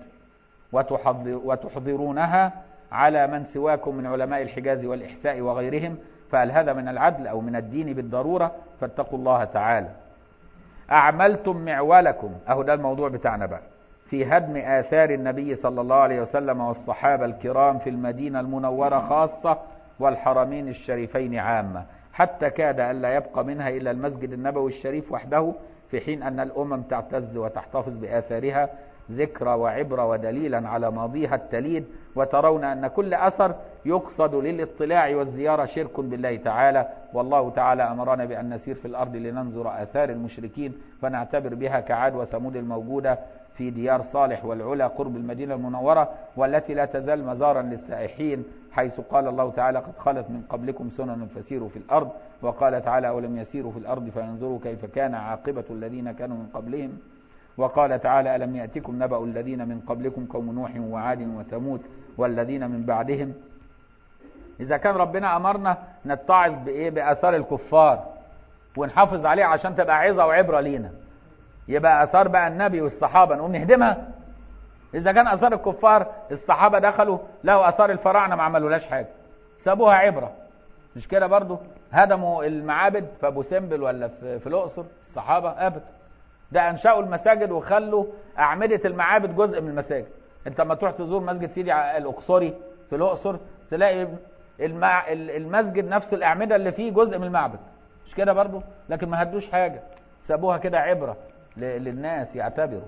وتحضرونها على من سواكم من علماء الحجاز والإحساء وغيرهم، فهل هذا من العدل أو من الدين بالضرورة؟ فاتقوا الله تعالى. أعملتم معولكم، أهو ده الموضوع بتاعنا بقى، في هدم آثار النبي صلى الله عليه وسلم والصحابة الكرام في المدينة المنورة خاصة والحرمين الشريفين عامة، حتى كاد ألا يبقى منها إلا المسجد النبوي الشريف وحده، في حين أن الأمم تعتز وتحتفظ بآثارها ذكرى وعبرة ودليلا على ماضيها التليد، وترون أن كل أثر يقصد للاطلاع والزيارة شرك بالله تعالى. والله تعالى أمرنا بأن نسير في الأرض لننظر آثار المشركين فنعتبر بها كعاد وثمود الموجودة في ديار صالح والعلا قرب المدينة المنورة، والتي لا تزال مزارا للسائحين، حيث قال الله تعالى قد خلت من قبلكم سنن فسيروا في الأرض، وقال تعالى ولم يسيروا في الأرض فينظروا كيف كان عاقبة الذين كانوا من قبلهم، وقال تعالى ألم يأتكم نبأ الذين من قبلكم قوم نوح وعاد وثمود والذين من بعدهم. إذا كان ربنا أمرنا نتعظ بآثار الكفار ونحافظ عليها عشان تبقى عظة وعبرة لينا، يبقى آثار بقى النبي والصحابة نقوم نهدمها؟ إذا كان آثار الكفار الصحابة دخلوا له آثار الفراعنة ما عملولاش حاجة، سابوها عبرة، مش كده برضو؟ هدموا المعابد في أبو سمبل ولا في الأقصر الصحابة؟ أبدا، ده أنشأوا المساجد وخلوا أعمدة المعابد جزء من المساجد. أنت لما تروح تزور مسجد سيدي الأقصري في الأقصر تلاقي المسجد نفس الأعمدة اللي فيه جزء من المعبد، مش كده برضو؟ لكن ما هدوش حاجة، سابوها كده عبرة للناس يعتبروا.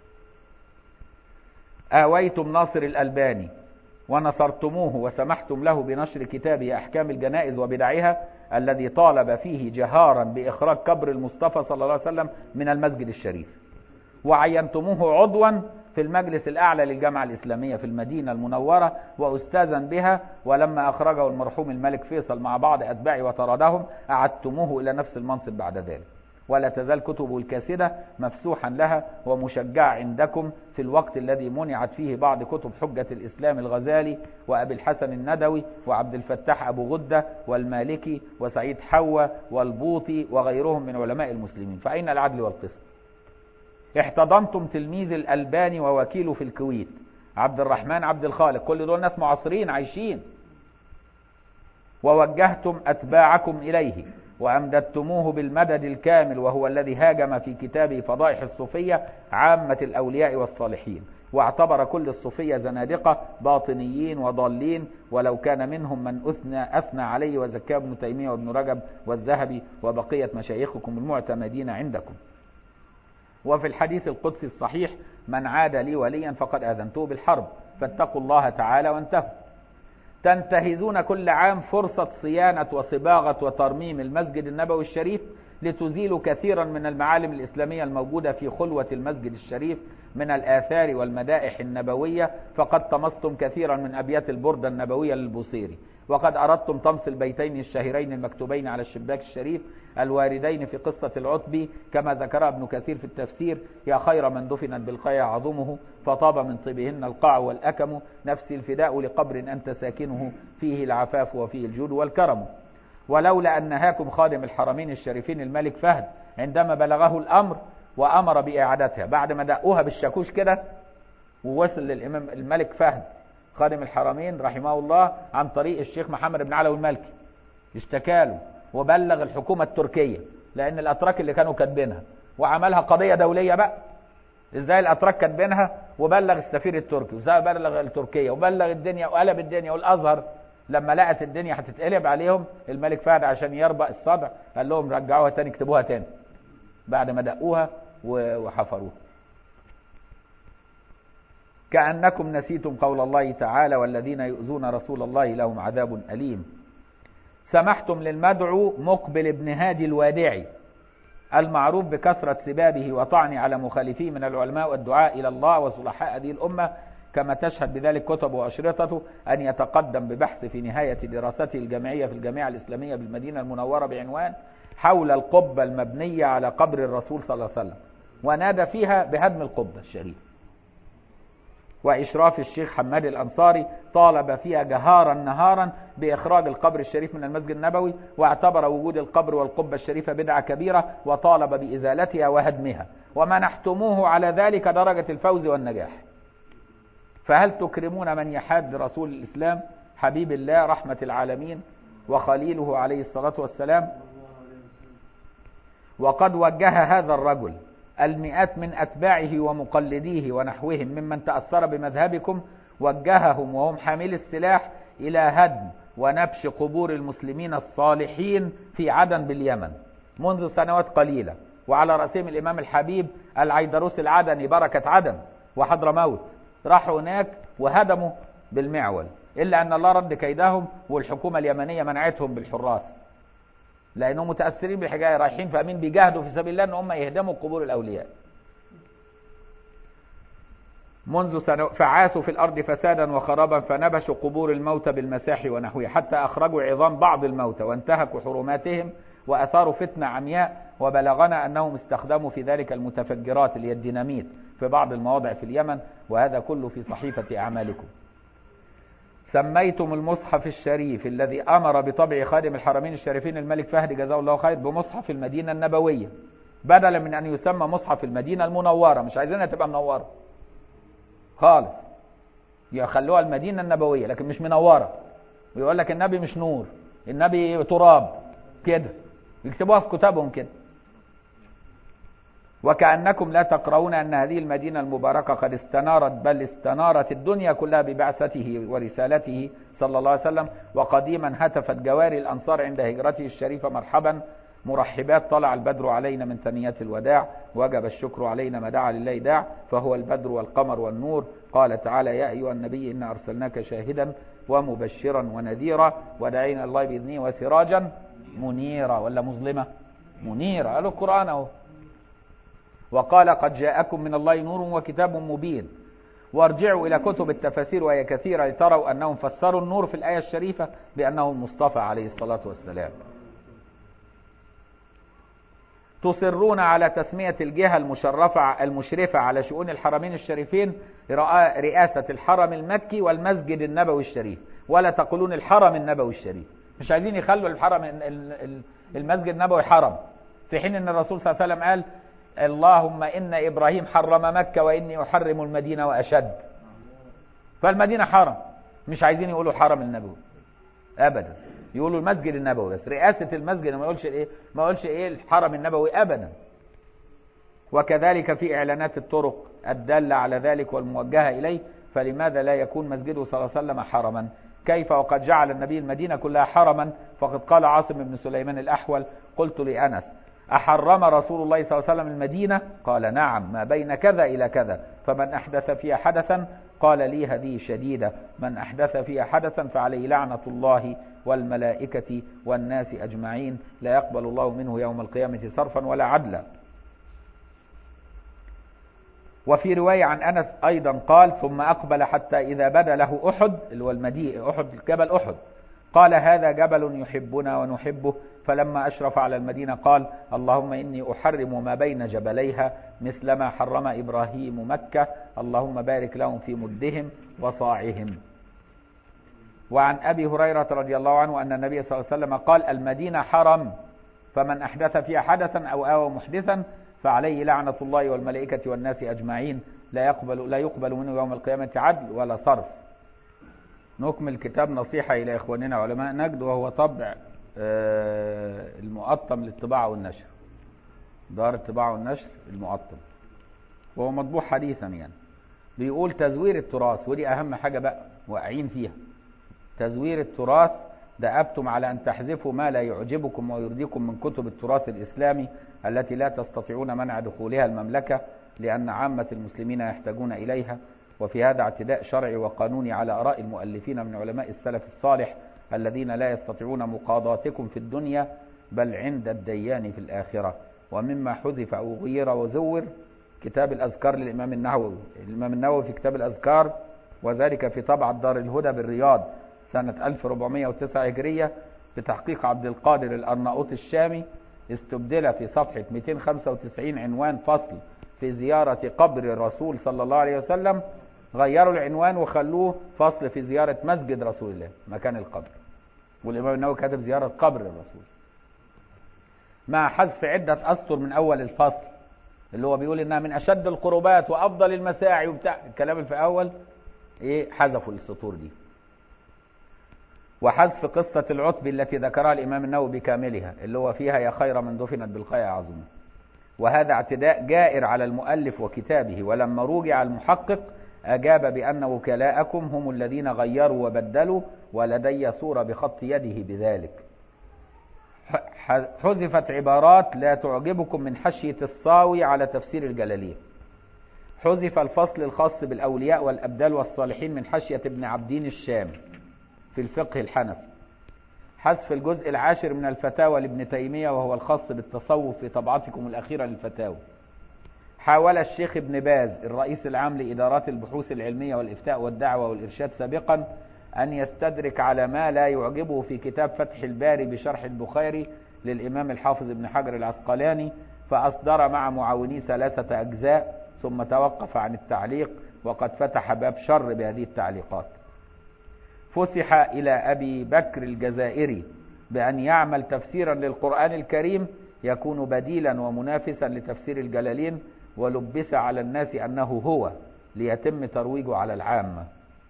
آويتم ناصر الألباني ونصرتموه وسمحتم له بنشر كتابه أحكام الجنائز وبدعها الذي طالب فيه جهارا بإخراج قبر المصطفى صلى الله عليه وسلم من المسجد الشريف، وعينتموه عضوا في المجلس الأعلى للجامعة الإسلامية في المدينة المنورة وأستاذا بها، ولما أخرجه المرحوم الملك فيصل مع بعض أتباعه وطردهم أعدتموه إلى نفس المنصب بعد ذلك، ولا تزال كتبه الكاسدة مفسوحا لها ومشجعة عندكم في الوقت الذي منعت فيه بعض كتب حجة الإسلام الغزالي وأبي الحسن الندوي وعبد الفتاح أبو غدة والمالكي وسعيد حوى والبوطي وغيرهم من علماء المسلمين. فأين العدل والقسط؟ احتضنتم تلميذ الألباني ووكيله في الكويت عبد الرحمن عبد الخالق، كل دول ناس معاصرين عايشين، ووجهتم أتباعكم إليه وأمددتموه بالمدد الكامل، وهو الذي هاجم في كتابه فضائح الصوفية عامة الأولياء والصالحين، واعتبر كل الصوفية زنادقة باطنيين وضالين، ولو كان منهم من أثنى عليه وزكاه ابن تيمية وابن رجب والذهبي وبقية مشايخكم المعتمدين عندكم. وفي الحديث القدسي الصحيح: من عاد لي وليا فقد آذنته بالحرب، فاتقوا الله تعالى وانتهوا. تنتهزون كل عام فرصة صيانة وصباغة وترميم المسجد النبوي الشريف لتزيلوا كثيرا من المعالم الإسلامية الموجودة في خلوة المسجد الشريف من الآثار والمدائح النبوية، فقد طمستم كثيرا من أبيات البردة النبوية للبوصيري، وقد أردتم طمس البيتين الشهيرين المكتوبين على الشباك الشريف الواردين في قصة العتبي كما ذكر ابن كثير في التفسير: يا خير من دفنت بالقيع عظمه، فطاب من طيبهن القاع والأكم، نفسي الفداء لقبر أنت ساكنه، فيه العفاف وفيه الجود والكرم. ولولا أن نهاكم خادم الحرمين الشريفين الملك فهد عندما بلغه الأمر وأمر بإعادتها، بعد ما دقوها بالشاكوش كده ووصل للإمام الملك فهد خادم الحرمين رحمه الله عن طريق الشيخ محمد بن علوي المالكي، اشتكاله وبلغ الحكومة التركية، لأن الأتراك اللي كانوا كاتبينها، وعملها قضية دولية بقى. ازاي الأتراك كاتبينها، وبلغ السفير التركي، وازاي بلغ التركية، وبلغ الدنيا وقلب الدنيا. والأزهر لما لقت الدنيا هتتقلب عليهم، الملك فهد عشان يربأ الصدع قال لهم رجعوها تاني، اكتبوها تاني، بعد ما دقوها وحفروها. كأنكم نسيتم قول الله تعالى: والذين يؤذون رسول الله لهم عذاب أليم. سمحتم للمدعو مقبل بن هادي الوادعي المعروف بكثرة سبابه وطعن على مخالفيه من العلماء والدعاء إلى الله وصلحاء هذه الأمة، كما تشهد بذلك كتب وأشرطته، أن يتقدم ببحث في نهاية دراسته الجامعية في الجامعة الإسلامية بالمدينة المنورة بعنوان حول القبة المبنية على قبر الرسول صلى الله عليه وسلم، ونادى فيها بهدم القبة الشريفة. وإشراف الشيخ حماد الأنصاري طالب فيها جهارا نهارا بإخراج القبر الشريف من المسجد النبوي، واعتبر وجود القبر والقبة الشريفة بدعة كبيرة، وطالب بإزالتها وهدمها، ومنحتموه على ذلك درجة الفوز والنجاح. فهل تكرمون من يحاد رسول الإسلام حبيب الله رحمة العالمين وخليله عليه الصلاة والسلام؟ وقد وجه هذا الرجل المئات من أتباعه ومقلديه ونحوهم ممن تأثر بمذهبكم، وجههم وهم حامل السلاح إلى هدم ونبش قبور المسلمين الصالحين في عدن باليمن منذ سنوات قليلة، وعلى رأسهم الإمام الحبيب العيدروس العدني بركة عدن وحضرموت، راحوا هناك وهدموا بالمعول، إلا أن الله رد كيدهم، والحكومة اليمنية منعتهم بالحراس لأنهم متأثرين بالحكاية، رايحين فاهمين بيجاهدوا في سبيل الله أن هم يهدموا قبور الأولياء. منذ سنة فعاسوا في الأرض فسادا وخرابا، فنبشوا قبور الموتى بالمساحي ونحوه، حتى أخرجوا عظام بعض الموتى وانتهكوا حرماتهم وأثاروا فتنة عمياء. وبلغنا أنهم استخدموا في ذلك المتفجرات اللي هي الديناميت في بعض المواضع في اليمن، وهذا كله في صحيفة أعمالكم. سميتم المصحف الشريف الذي أمر بطبع خادم الحرمين الشريفين الملك فهد جزاه الله خير بمصحف المدينة النبوية، بدلا من أن يسمى مصحف المدينة المنورة. مش عايزينها تبقى منورة خالص، يخلوها المدينة النبوية لكن مش منورة، ويقول لك النبي مش نور، النبي تراب كده، يكتبوها في كتابهم كده. وكأنكم لا تقرؤون أن هذه المدينة المباركة قد استنارت، بل استنارت الدنيا كلها ببعثته ورسالته صلى الله عليه وسلم. وقديما هتفت جواري الأنصار عند هجرته الشريفة مرحبا مرحبات، طلع البدر علينا من ثنيات الوداع، وجب الشكر علينا ما دعا لله داع، فهو البدر والقمر والنور. قال تعالى: يا أيها النبي إنا أرسلناك شاهدا ومبشرا ونذيرا وداعيا الله بإذنه وسراجا منيرا، ولا مظلمة منيرة، قالوا القرآن اهو. وقال: قد جاءكم من الله نور وكتاب مبين. وارجعوا إلى كتب التفاسير وهي كثيرة لتروا أنهم فسروا النور في الآية الشريفة بأنه المصطفى عليه الصلاة والسلام. تصرون على تسمية الجهة المشرفة على شؤون الحرمين الشريفين رئاسة الحرم المكي والمسجد النبوي الشريف، ولا تقولون الحرم النبوي الشريف. مش عايزين يخلوا الحرم المسجد النبوي حرم، في حين أن الرسول صلى الله عليه وسلم قال: اللهم إن إبراهيم حرم مكة وإني أحرم المدينة وأشد. فالمدينة حرم، مش عايزين يقولوا حرم النبوي أبدا، يقولوا المسجد النبوي بس، رئاسة المسجد، ما يقولش إيه الحرم النبوي أبدا. وكذلك في إعلانات الطرق الدالة على ذلك والموجهة إليه، فلماذا لا يكون مسجده صلى الله عليه وسلم حرما؟ كيف وقد جعل النبي المدينة كلها حرما؟ فقد قال عاصم بن سليمان الأحول: قلت لأنس: أحرم رسول الله صلى الله عليه وسلم المدينة؟ قال: نعم، ما بين كذا إلى كذا، فمن أحدث فيها حدثا، قال لي: هذه شديدة، من أحدث فيها حدثا فعليه لعنة الله والملائكة والناس أجمعين، لا يقبل الله منه يوم القيامة صرفا ولا عدلا. وفي رواية عن أنس أيضا قال: ثم أقبل حتى إذا بدا له أحد، اللي هو المدينة أحد، جبل أحد، قال: هذا جبل يحبنا ونحبه. فلما أشرف على المدينة قال: اللهم إني أحرم ما بين جبليها مثل ما حرم إبراهيم مكة، اللهم بارك لهم في مدهم وصاعهم. وعن أبي هريرة رضي الله عنه أن النبي صلى الله عليه وسلم قال: المدينة حرم، فمن أحدث فيها حدثا أو آوى محدثا فعليه لعنة الله والملائكة والناس أجمعين، لا يقبل منه يوم القيامة عدل ولا صرف. نكمل كتاب نصيحة إلى إخواننا علماء نجد، وهو طبع المؤطم للطباعة والنشر، دار الطباعة والنشر المؤطم، وهو مطبوع حديثا يعني. بيقول: تزوير التراث، ودي أهم حاجة بقى واقعين فيها. تزوير التراث، دأبتم على أن تحذفوا ما لا يعجبكم ويرضيكم من كتب التراث الإسلامي التي لا تستطيعون منع دخولها المملكة، لأن عامة المسلمين يحتاجون إليها، وفي هذا اعتداء شرعي وقانوني على آراء المؤلفين من علماء السلف الصالح الذين لا يستطيعون مقاضاتكم في الدنيا بل عند الديان في الآخرة. ومما حذف أو غير وزور كتاب الأذكار للإمام النووي. الإمام النووي في كتاب الأذكار، وذلك في طبعة دار الهدى بالرياض سنة 1409 هجرية بتحقيق عبد القادر الأرناؤوط الشامي، استبدل في صفحة 295 عنوان فصل في زيارة قبر الرسول صلى الله عليه وسلم، غيروا العنوان وخلوه فصل في زيارة مسجد رسول الله مكان القبر، والإمام النووي كتب زيارة قبر الرسول، مع حذف عدة أسطر من أول الفصل، اللي هو بيقول إنها من أشد القربات وأفضل المساعي وبتاع الكلام اللي في أول حذفوا السطور دي. وحذف قصة العتبي التي ذكرها الإمام النووي بكاملها، اللي هو فيها: يا خير من دفنت بالقيع عظمه. وهذا اعتداء جائر على المؤلف وكتابه. ولما روجع المحقق أجاب بأن وكلاءكم هم الذين غيروا وبدلوا، ولدي صورة بخط يده بذلك. حذفت عبارات لا تعجبكم من حشية الصاوي على تفسير الجلالين. حذف الفصل الخاص بالأولياء والأبدال والصالحين من حشية ابن عبدين الشام في الفقه الحنفي. حذف الجزء العاشر من الفتاوى لابن تيمية وهو الخاص بالتصوف في طبعتكم الأخيرة للفتاوى. حاول الشيخ ابن باز الرئيس العام لإدارات البحوث العلمية والإفتاء والدعوة والإرشاد سابقا أن يستدرك على ما لا يعجبه في كتاب فتح الباري بشرح البخاري للإمام الحافظ ابن حجر العسقلاني، فأصدر مع معاونيه 3 أجزاء ثم توقف عن التعليق، وقد فتح باب شر بهذه التعليقات. فسح إلى أبي بكر الجزائري بأن يعمل تفسيرا للقرآن الكريم يكون بديلا ومنافسا لتفسير الجلالين، ولبس على الناس أنه هو ليتم ترويجه على العامة.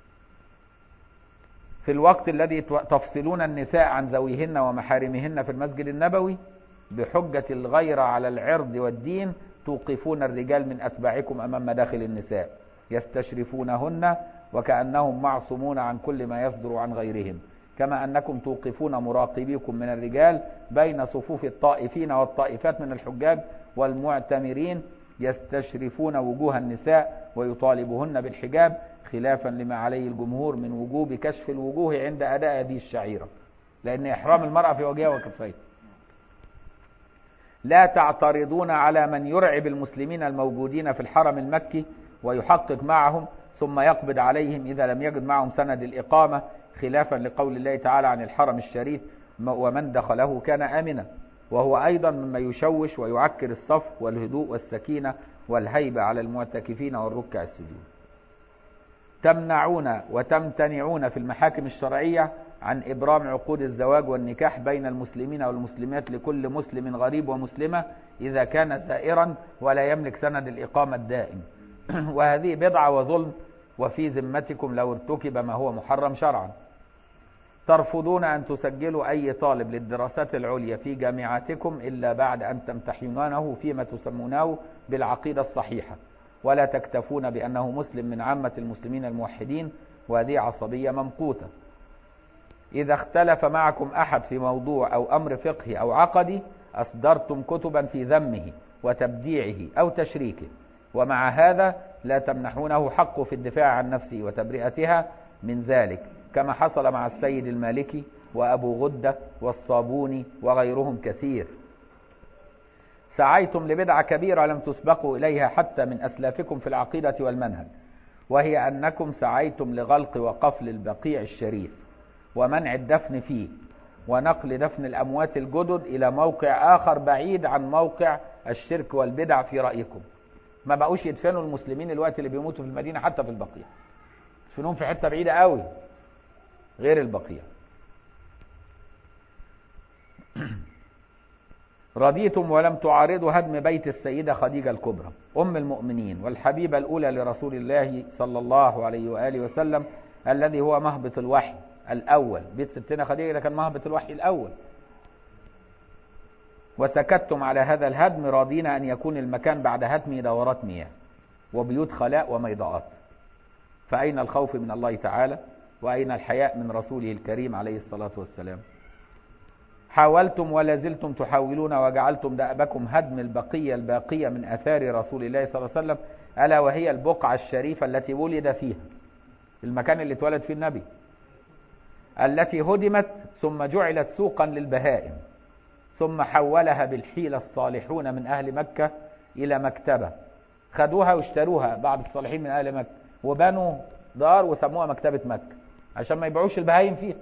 في الوقت الذي تفصلون النساء عن ذويهن ومحارمهن في المسجد النبوي بحجة الغيرة على العرض والدين، توقفون الرجال من أتباعكم أمام مداخل النساء يستشرفونهن وكأنهم معصومون عن كل ما يصدر عن غيرهم، كما أنكم توقفون مراقبيكم من الرجال بين صفوف الطائفين والطائفات من الحجاج والمعتمرين يستشرفون وجوه النساء ويطالبهن بالحجاب، خلافا لما عليه الجمهور من وجوب كشف الوجوه عند أداء هذه الشعيرة، لأن إحرام المرأة في وجهها وكفيه. لا تعترضون على من يرعب المسلمين الموجودين في الحرم المكي ويحقق معهم ثم يقبض عليهم إذا لم يجد معهم سند الإقامة، خلافا لقول الله تعالى عن الحرم الشريف: ومن دخله كان آمنا، وهو أيضا مما يشوش ويعكر الصف والهدوء والسكينة والهيبة على المعتكفين والركع السجود. تمنعون وتمتنعون في المحاكم الشرعية عن إبرام عقود الزواج والنكاح بين المسلمين والمسلمات لكل مسلم غريب ومسلمة إذا كان زائرا ولا يملك سند الإقامة الدائم، وهذه بدعة وظلم، وفي ذمتكم لو ارتكب ما هو محرم شرعا. ترفضون أن تسجلوا أي طالب للدراسات العليا في جامعاتكم إلا بعد أن تمتحنونه فيما تسمونه بالعقيدة الصحيحة، ولا تكتفون بأنه مسلم من عامة المسلمين الموحدين، وهذه عصبية ممقوتة. إذا اختلف معكم أحد في موضوع أو أمر فقهي أو عقدي أصدرتم كتبا في ذمه وتبديعه أو تشريكه، ومع هذا لا تمنحونه حقه في الدفاع عن نفسه وتبرئتها من ذلك، كما حصل مع السيد المالكي وأبو غدة والصابوني وغيرهم كثير. سعيتم لبدعة كبيرة لم تسبقوا إليها حتى من أسلافكم في العقيدة والمنهج، وهي أنكم سعيتم لغلق وقفل البقيع الشريف ومنع الدفن فيه، ونقل دفن الأموات الجدد إلى موقع آخر بعيد عن موقع الشرك والبدع في رأيكم. ما بقوش يدفنوا المسلمين الوقت اللي بيموتوا في المدينة حتى في البقيع، يدفنوهم في حتة بعيدة قوي غير البقيع. رضيتم ولم تعارضوا هدم بيت السيدة خديجة الكبرى أم المؤمنين والحبيبة الأولى لرسول الله صلى الله عليه وآله وسلم، الذي هو مهبط الوحي الأول. بيت ستنا خديجة ده كان مهبط الوحي الأول. وسكتتم على هذا الهدم راضين أن يكون المكان بعد هدمه دورات مياه وبيوت خلاء وميضاءات. فأين الخوف من الله تعالى؟ وأين الحياء من رسوله الكريم عليه الصلاة والسلام؟ حاولتم ولا زلتم تحاولون وجعلتم دأبكم هدم البقية الباقية من أثار رسول الله صلى الله عليه وسلم، ألا وهي البقعة الشريفة التي ولد فيها، المكان اللي اتولد فيه النبي، التي هدمت ثم جعلت سوقا للبهائم، ثم حولها بالحيلة الصالحون من أهل مكة إلى مكتبة. خدوها واشتروها بعض الصالحين من أهل مكة وبنوا دار وسموها مكتبة مكة عشان ما يبيعوش البهائم فيها.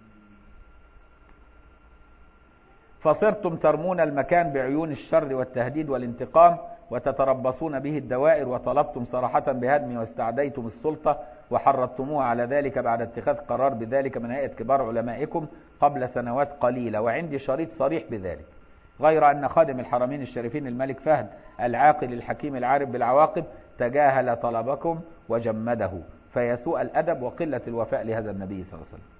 فصرتم ترمون المكان بعيون الشر والتهديد والانتقام وتتربصون به الدوائر، وطلبتم صراحة بهدمه واستعديتم السلطة وحرضتموها على ذلك بعد اتخاذ قرار بذلك من هيئة كبار علمائكم قبل سنوات قليلة، وعندي شريط صريح بذلك. غير أن خادم الحرمين الشريفين الملك فهد العاقل الحكيم العارف بالعواقب تجاهل طلبكم وجمده، فيسوء الأدب وقلة الوفاء لهذا النبي صلى الله عليه وسلم.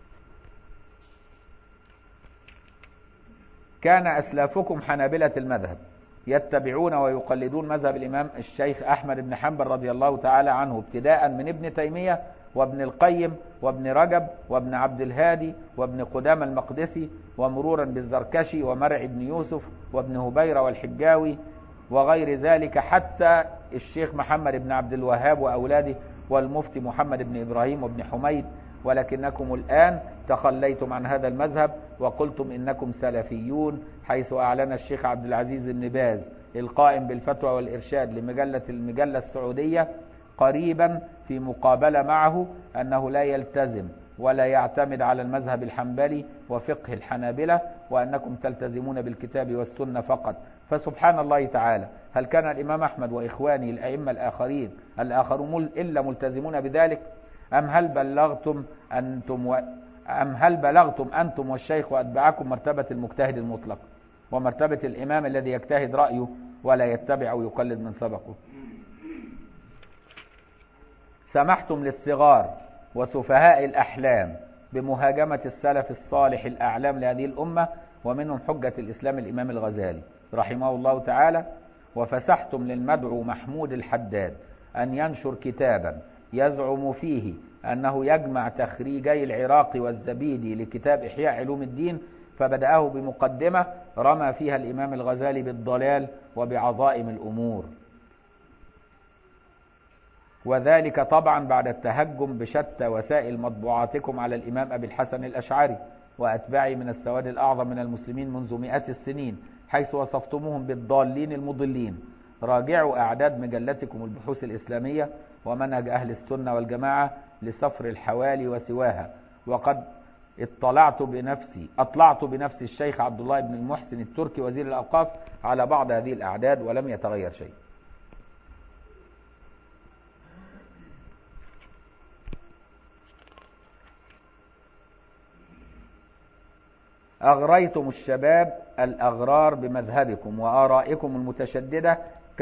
كان أسلافكم حنابلة المذهب يتبعون ويقلدون مذهب الإمام الشيخ أحمد بن حنبل رضي الله تعالى عنه، ابتداء من ابن تيمية وابن القيم وابن رجب وابن عبد الهادي وابن قدامة المقدسي، ومرورا بالزركشي ومرع بن يوسف وابن هبيرة والحجاوي وغير ذلك، حتى الشيخ محمد بن عبد الوهاب وأولاده والمفتي محمد بن إبراهيم وابن حميد. ولكنكم الآن تخليتم عن هذا المذهب وقلتم إنكم سلفيون، حيث أعلن الشيخ عبد العزيز بن باز القائم بالفتوى والإرشاد المجلة السعودية قريبا في مقابلة معه أنه لا يلتزم ولا يعتمد على المذهب الحنبلي وفقه الحنابلة، وأنكم تلتزمون بالكتاب والسنة فقط. فسبحان الله تعالى، هل كان الإمام أحمد وإخواني الأئمة الآخرون إلا ملتزمون بذلك؟ أم هل بلغتم أنتم والشيخ وأتباعكم مرتبة المجتهد المطلق ومرتبة الإمام الذي يجتهد رأيه ولا يتبع ويقلد من سبقه؟ سمحتم للصغار وسفهاء الأحلام بمهاجمة السلف الصالح الأعلام لهذه الأمة، ومنهم حجة الإسلام الإمام الغزالي رحمه الله تعالى، وفسحتم للمدعو محمود الحداد أن ينشر كتابا يزعم فيه أنه يجمع تخريجي العراقي والزبيدي لكتاب إحياء علوم الدين، فبدأه بمقدمة رمى فيها الإمام الغزالي بالضلال وبعظائم الأمور، وذلك طبعا بعد التهجم بشتى وسائل مطبوعاتكم على الإمام أبي الحسن الأشعري وأتباعه من السواد الأعظم من المسلمين منذ مئات السنين، حيث وصفتموهم بالضالين المضلين. راجعوا أعداد مجلتكم البحوث الإسلامية ومنهج أهل السنة والجماعة لصفر الحوالي وسواها. وقد أطلعت بنفسي الشيخ عبد الله بن المحسن التركي وزير الأوقاف على بعض هذه الأعداد ولم يتغير شيء. أغريتم الشباب الأغرار بمذهبكم وآرائكم المتشددة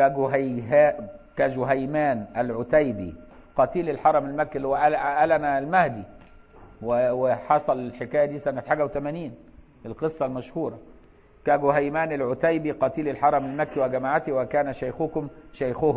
كجهيمان العتيبي قتيل الحرم المكي اللي هو أعلن المهدي، وحصل الحكاية دي سنة 81 القصة المشهورة. كجهيمان العتيبي قتيل الحرم المكي وجماعته، وكان شيخكم شيخهم،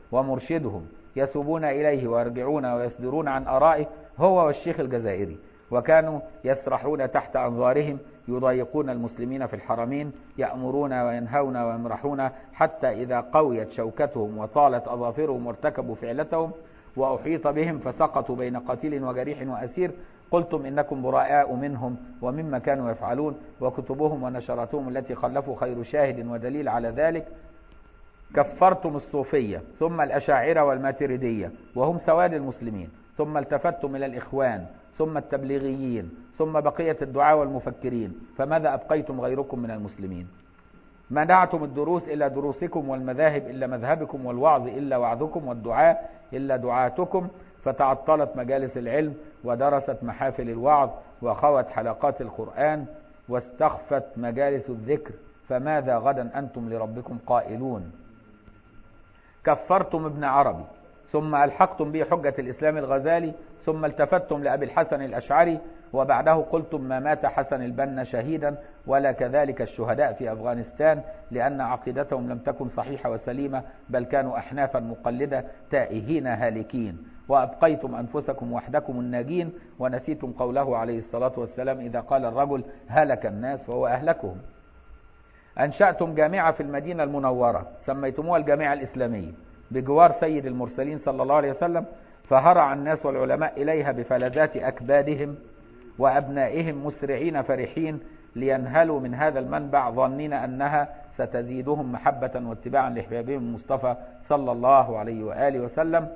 ومرشدهم يسوبون إليه ويرجعون ويصدرون عن آرائه هو والشيخ الجزائري، وكانوا يسرحون تحت أنظارهم يضايقون المسلمين في الحرمين، يأمرون وينهون ويمرحون، حتى إذا قويت شوكتهم وطالت أظافرهم وارتكبوا فعلتهم وأحيط بهم فسقطوا بين قتيل وجريح وأسير، قلتم إنكم براء منهم ومما كانوا يفعلون، وكتبهم ونشراتهم التي خلفوا خير شاهد ودليل على ذلك. كفرتم الصوفية ثم الأشاعرة والماتريدية وهم سواد المسلمين، ثم التفتم إلى الإخوان ثم التبليغيين ثم بقية الدعاة والمفكرين، فماذا أبقيتم غيركم من المسلمين؟ منعتم الدروس إلا دروسكم، والمذاهب إلا مذهبكم، والوعظ إلا وعظكم، والدعاء إلا دعاتكم، فتعطلت مجالس العلم ودرست محافل الوعظ وخوت حلقات القرآن واستخفت مجالس الذكر، فماذا غدا أنتم لربكم قائلون؟ كفرتم ابن عربي ثم ألحقتم به حجة الإسلام الغزالي، ثم التفتم لأبي الحسن الأشعري، وبعده قلتم ما مات حسن البنا شهيدا ولا كذلك الشهداء في أفغانستان، لأن عقيدتهم لم تكن صحيحة وسليمة، بل كانوا أحنافا مقلدة تائهين هالكين، وأبقيتم أنفسكم وحدكم الناجين، ونسيتم قوله عليه الصلاة والسلام إذا قال الرجل هلك الناس وهو أهلكهم. أنشأتم جامعة في المدينة المنورة سميتموها الجامعة الإسلامية بجوار سيد المرسلين صلى الله عليه وسلم، فهرع الناس والعلماء إليها بفلذات أكبادهم وأبنائهم مسرعين فرحين لينهلوا من هذا المنبع ظنين أنها ستزيدهم محبة واتباعا لحبيبهم المصطفى صلى الله عليه وآله وسلم،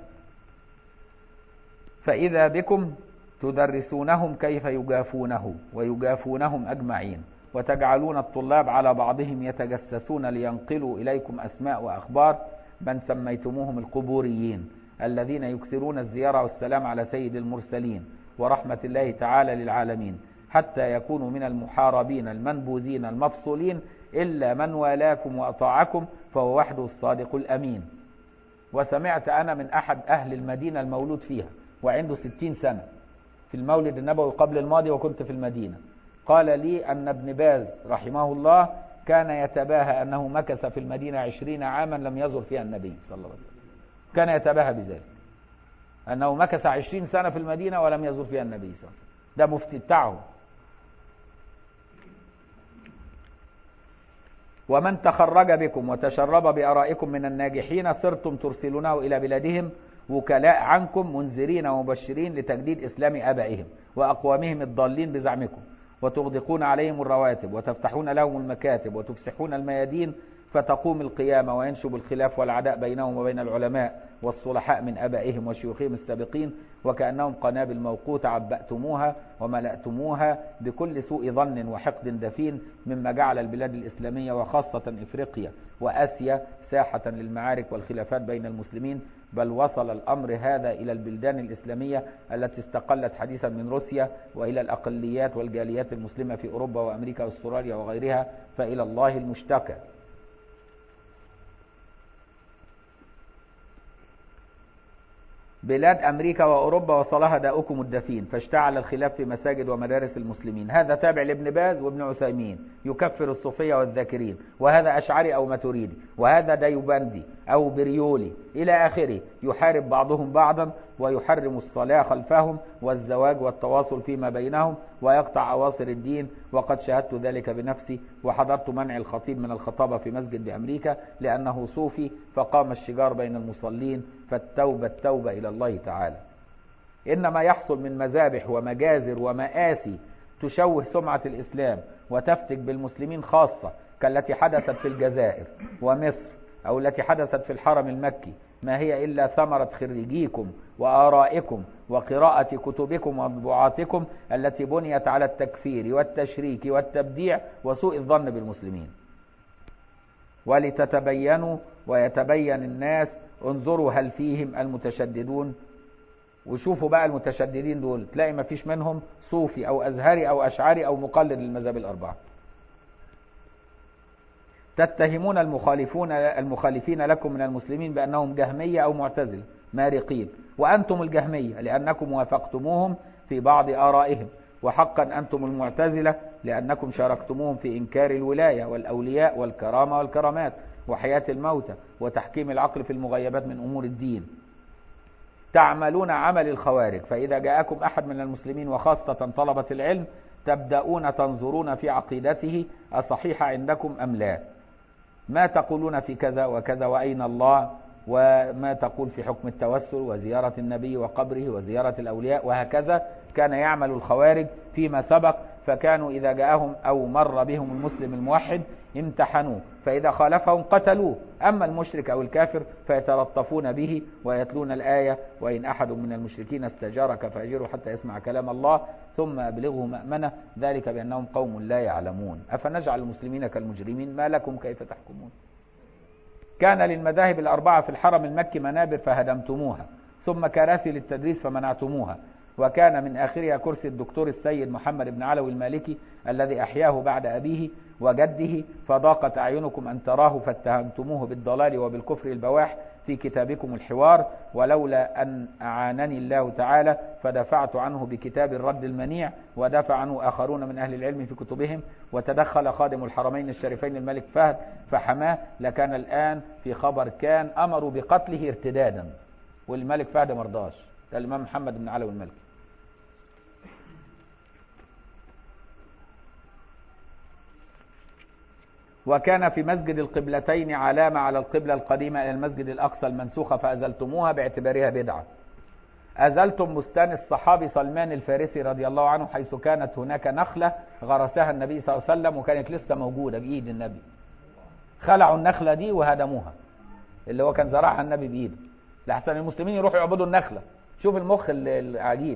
فإذا بكم تدرسونهم كيف يجافونه ويجافونهم أجمعين، وتجعلون الطلاب على بعضهم يتجسسون لينقلوا إليكم أسماء وأخبار من سميتموهم القبوريين الذين يكثرون الزيارة والسلام على سيد المرسلين ورحمة الله تعالى للعالمين، حتى يكونوا من المحاربين المنبوذين المفصولين، إلا من والاكم وأطاعكم فهو وحده الصادق الأمين. وسمعت أنا من أحد أهل المدينة المولود فيها وعنده 60 سنة في المولد النبوي قبل الماضي وكنت في المدينة، قال لي أن ابن باز رحمه الله كان يتباهى أنه مكث في المدينة 20 عاما لم يزر فيها النبي صلى الله عليه وسلم، كان يتباهى بذلك أنه مكث 20 سنة في المدينة ولم يزر فيها النبي صلى الله عليه وسلم، ده مفتي بتاعه. ومن تخرج بكم وتشرب بآرائكم من الناجحين صرتم ترسلونه إلى بلادهم وكلاء عنكم منذرين ومبشرين لتجديد إسلام آبائهم وأقوامهم الضالين بزعمكم، وتغدقون عليهم الرواتب وتفتحون لهم المكاتب وتفسحون الميادين، فتقوم القيامة وينشب الخلاف والعداء بينهم وبين العلماء والصلحاء من آبائهم وشيوخهم السابقين، وكأنهم قنابل موقوتة عبأتموها وملأتموها بكل سوء ظن وحقد دفين، مما جعل البلاد الإسلامية وخاصة إفريقيا وآسيا ساحة للمعارك والخلافات بين المسلمين، بل وصل الأمر هذا إلى البلدان الإسلامية التي استقلت حديثا من روسيا، وإلى الأقليات والجاليات المسلمة في أوروبا وأمريكا واستراليا وغيرها، فإلى الله المشتكى. بلاد أمريكا وأوروبا وصلها داؤكم الدفين، فاشتعل الخلاف في مساجد ومدارس المسلمين، هذا تابع لابن باز وابن عثيمين يكفر الصوفية والذاكرين، وهذا أشعري أو ماتريدي، وهذا ديوبندي أو بريولي إلى آخره، يحارب بعضهم بعضا ويحرم الصلاة خلفهم والزواج والتواصل فيما بينهم ويقطع أواصر الدين، وقد شاهدت ذلك بنفسي، وحضرت منع الخطيب من الخطابة في مسجد بأمريكا لأنه صوفي، فقام الشجار بين المصلين، فالتوبة التوبة إلى الله تعالى. إنما يحصل من مذابح ومجازر ومآسي تشوه سمعة الإسلام وتفتك بالمسلمين، خاصة كالتي حدثت في الجزائر ومصر أو التي حدثت في الحرم المكي، ما هي إلا ثمرة خريجيكم وآرائكم وقراءة كتبكم ومطبوعاتكم التي بنيت على التكفير والتشريك والتبديع وسوء الظن بالمسلمين. ولتتبينوا ويتبين الناس، انظروا هل فيهم المتشددون، وشوفوا بقى المتشددين دول تلاقي ما فيش منهم صوفي أو أزهري أو أشعري أو مقلد للمذاهب الأربعة. تتهمون المخالفين لكم من المسلمين بأنهم جهمية أو معتزلة مارقين، وأنتم الجهمية لأنكم وافقتموهم في بعض آرائهم، وحقا أنتم المعتزلة لأنكم شاركتموهم في إنكار الولاية والأولياء والكرامة والكرامات، وحياة الموتى وتحكيم العقل في المغيبات من أمور الدين. تعملون عمل الخوارج، فإذا جاءكم أحد من المسلمين وخاصة طلبة العلم تبدأون تنظرون في عقيدته أصحيح عندكم أم لا، ما تقولون في كذا وكذا وأين الله، وما تقول في حكم التوسل وزيارة النبي وقبره وزيارة الأولياء، وهكذا كان يعمل الخوارج فيما سبق. فكانوا إذا جاءهم أو مر بهم المسلم الموحد امتحنوه، فإذا خالفهم قتلوه. أما المشرك أو الكافر فيتلطفون به ويتلون الآية: وإن أحد من المشركين استجارك فأجره حتى يسمع كلام الله ثم أبلغه مأمنه، ذلك بأنهم قوم لا يعلمون. أفنجعل المسلمين كالمجرمين ما لكم كيف تحكمون. كان للمذاهب الأربعة في الحرم المكي منابر فهدمتموها، ثم كراسي للتدريس فمنعتموها، وكان من آخرها كرسي الدكتور السيد محمد بن علوي المالكي الذي أحياه بعد أبيه وجده، فضاقت أعينكم أن تراه فاتهمتموه بالضلال وبالكفر البواح في كتابكم الحوار، ولولا أن أعانني الله تعالى فدفعت عنه بكتاب الرد المنيع، ودافع عنه آخرون من أهل العلم في كتبهم، وتدخل خادم الحرمين الشريفين الملك فهد فحماه، لكان الآن في خبر كان أمروا بقتله ارتدادا، والملك فهد مرضاش، ده الإمام محمد بن علوي المالكي. وكان في مسجد القبلتين علامة على القبلة القديمة إلى المسجد الأقصى المنسوخة فأزلتموها باعتبارها بدعة. أزلتم بستان الصحابي سلمان الفارسي رضي الله عنه، حيث كانت هناك نخلة غرسها النبي صلى الله عليه وسلم وكانت لسه موجودة بإيد النبي، خلعوا النخلة دي وهدموها، اللي هو كان زرعها النبي بإيده لحسن المسلمين يروحوا يعبدوا النخلة. شوف المخ العجيب.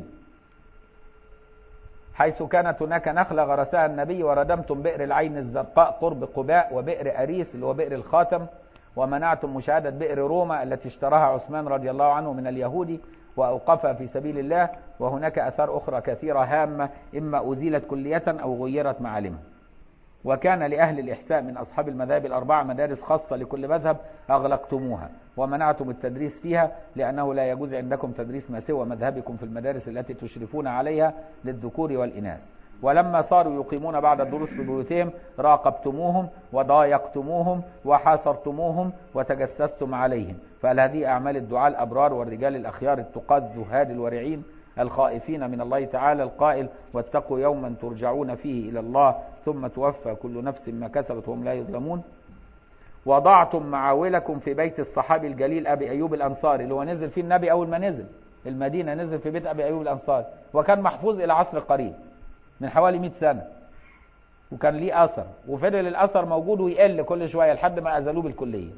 حيث كانت هناك نخلة غرسها النبي، وردمتم بئر العين الزرقاء قرب قباء، وبئر أريس اللي هو بئر الخاتم، ومنعتم مشاهدة بئر روما التي اشتراها عثمان رضي الله عنه من اليهودي وأوقفها في سبيل الله. وهناك آثار أخرى كثيرة هامة إما أزيلت كلية أو غيرت معالمها. وكان لأهل الإحساء من أصحاب المذاهب الأربعة مدارس خاصة لكل مذهب أغلقتموها ومنعتم التدريس فيها، لأنه لا يجوز عندكم تدريس ما سوى مذهبكم في المدارس التي تشرفون عليها للذكور والإناث. ولما صاروا يقيمون بعد الدروس في بيوتهم راقبتموهم وضايقتموهم وحاصرتموهم وتجسستم عليهم. فهل هذه أعمال الدعاء الأبرار والرجال الأخيار التقاة الزهاد الورعين الخائفين من الله تعالى القائل: واتقوا يوما ترجعون فيه إلى الله ثم توفى كل نفس ما كسبت وهم لا يظلمون. وضعتم معاولكم في بيت الصحابي الجليل أبي أيوب الأنصاري، اللي هو نزل فيه النبي أول ما نزل المدينة، نزل في بيت أبي أيوب الأنصاري، وكان محفوظ إلى عصر قريب من حوالي 100 سنة، وكان ليه أثر، وفضل الأثر موجود ويقل كل شوية لحد ما أزلوه بالكلية.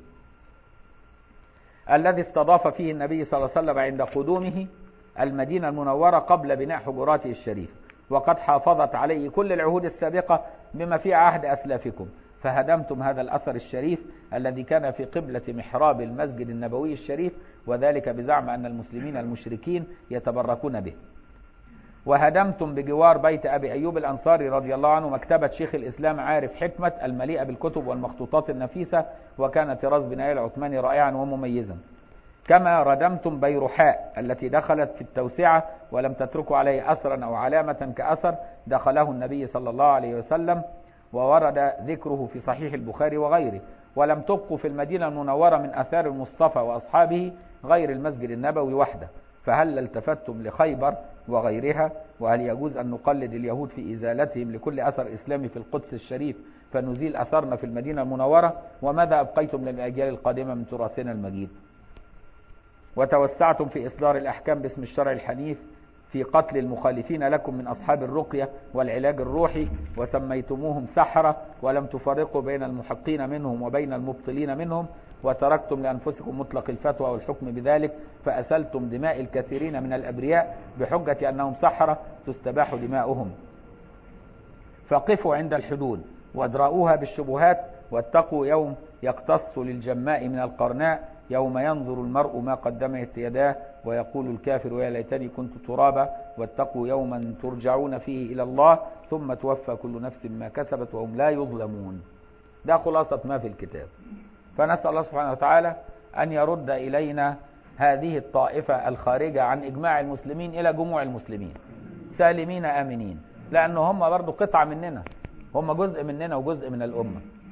الذي استضاف فيه النبي صلى الله عليه وسلم عند قدومه المدينة المنورة قبل بناء حجراته الشريفة، وقد حافظت عليه كل العهود السابقة بما في عهد أسلافكم، فهدمتم هذا الأثر الشريف الذي كان في قبلة محراب المسجد النبوي الشريف، وذلك بزعم أن المسلمين المشركين يتبركون به. وهدمتم بجوار بيت أبي أيوب الأنصاري رضي الله عنه مكتبة شيخ الإسلام عارف حكمة المليئة بالكتب والمخطوطات النفيسة، وكان طراز بناء العثماني رائعا ومميزا. كما ردمتم بيرحاء التي دخلت في التوسعة ولم تتركوا عليه أثرا أو علامة كأثر دخله النبي صلى الله عليه وسلم، وورد ذكره في صحيح البخاري وغيره. ولم تبقوا في المدينة المنورة من أثار المصطفى وأصحابه غير المسجد النبوي وحده، فهل التفتم لخيبر وغيرها؟ وهل يجوز أن نقلد اليهود في إزالتهم لكل أثر إسلامي في القدس الشريف فنزيل أثرنا في المدينة المنورة؟ وماذا أبقيتم للأجيال القادمة من تراثنا المجيد؟ وتوسعتم في إصدار الأحكام باسم الشرع الحنيف في قتل المخالفين لكم من أصحاب الرقية والعلاج الروحي، وسميتموهم سحرة، ولم تفرقوا بين المحقين منهم وبين المبطلين منهم، وتركتم لأنفسكم مطلق الفتوى والحكم بذلك، فأسلتم دماء الكثيرين من الأبرياء بحجة أنهم سحرة تستباح دماؤهم. فقفوا عند الحدود وادرؤوها بالشبهات، واتقوا يوم يقتص للجماء من القرناء، يوم ينظر المرء ما قدمت يداه ويقول الكافر يا ليتني كنت ترابا. واتقوا يوما ترجعون فيه إلى الله ثم توفى كل نفس ما كسبت وهم لا يظلمون. ده خلاصة ما في الكتاب. فنسأل الله سبحانه وتعالى أن يرد إلينا هذه الطائفة الخارجة عن إجماع المسلمين إلى جموع المسلمين سالمين آمنين، لأنه هم برضو قطعة مننا، هم جزء مننا وجزء من الأمة،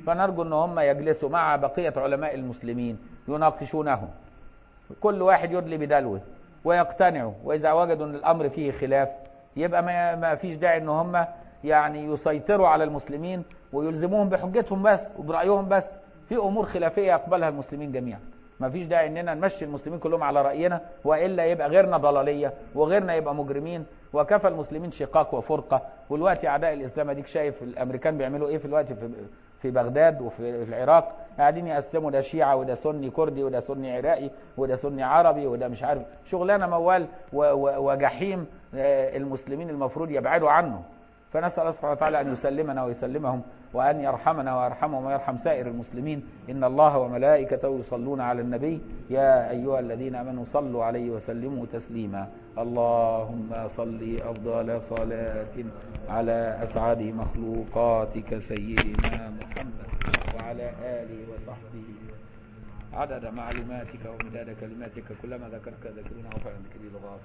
فنرجو ان هم يجلسوا مع بقية علماء المسلمين يناقشونهم، كل واحد يدلي بدلوه ويقتنعوا، واذا وجدوا ان الامر فيه خلاف يبقى ما فيش داعي ان هم يعني يسيطروا على المسلمين ويلزموهم بحجتهم بس وبرأيهم بس في امور خلافية يقبلها المسلمين جميعا. ما فيش داعي اننا نمشي المسلمين كلهم على رأينا، والا يبقى غيرنا ضلالية وغيرنا يبقى مجرمين، وكفى المسلمين شقاق وفرقة. والوقت اعداء الاسلام اديك شايف الامريكان بيعملوا ايه في الوقت في بغداد وفي العراق، قاعدين يقسموا ده شيعة وده سني كردي وده سني عراقي وده سني عربي وده مش عارف، شغلانة موال وجحيم المسلمين المفروض يبعدوا عنه. فنسأل الله سبحانه وتعالى أن يسلمنا ويسلمهم، وأن يرحمنا ويرحمهم ويرحم سائر المسلمين. إن الله وملائكته يصلون على النبي يا أيها الذين آمنوا صلوا عليه وسلموا تسليما. اللهم صل أفضل صلاة على أسعد مخلوقاتك سيدنا محمد وعلى آله وصحبه عدد معلوماتك ومداد كلماتك، كلما ذكرك ذكرنا وفعلا ذكري لغاية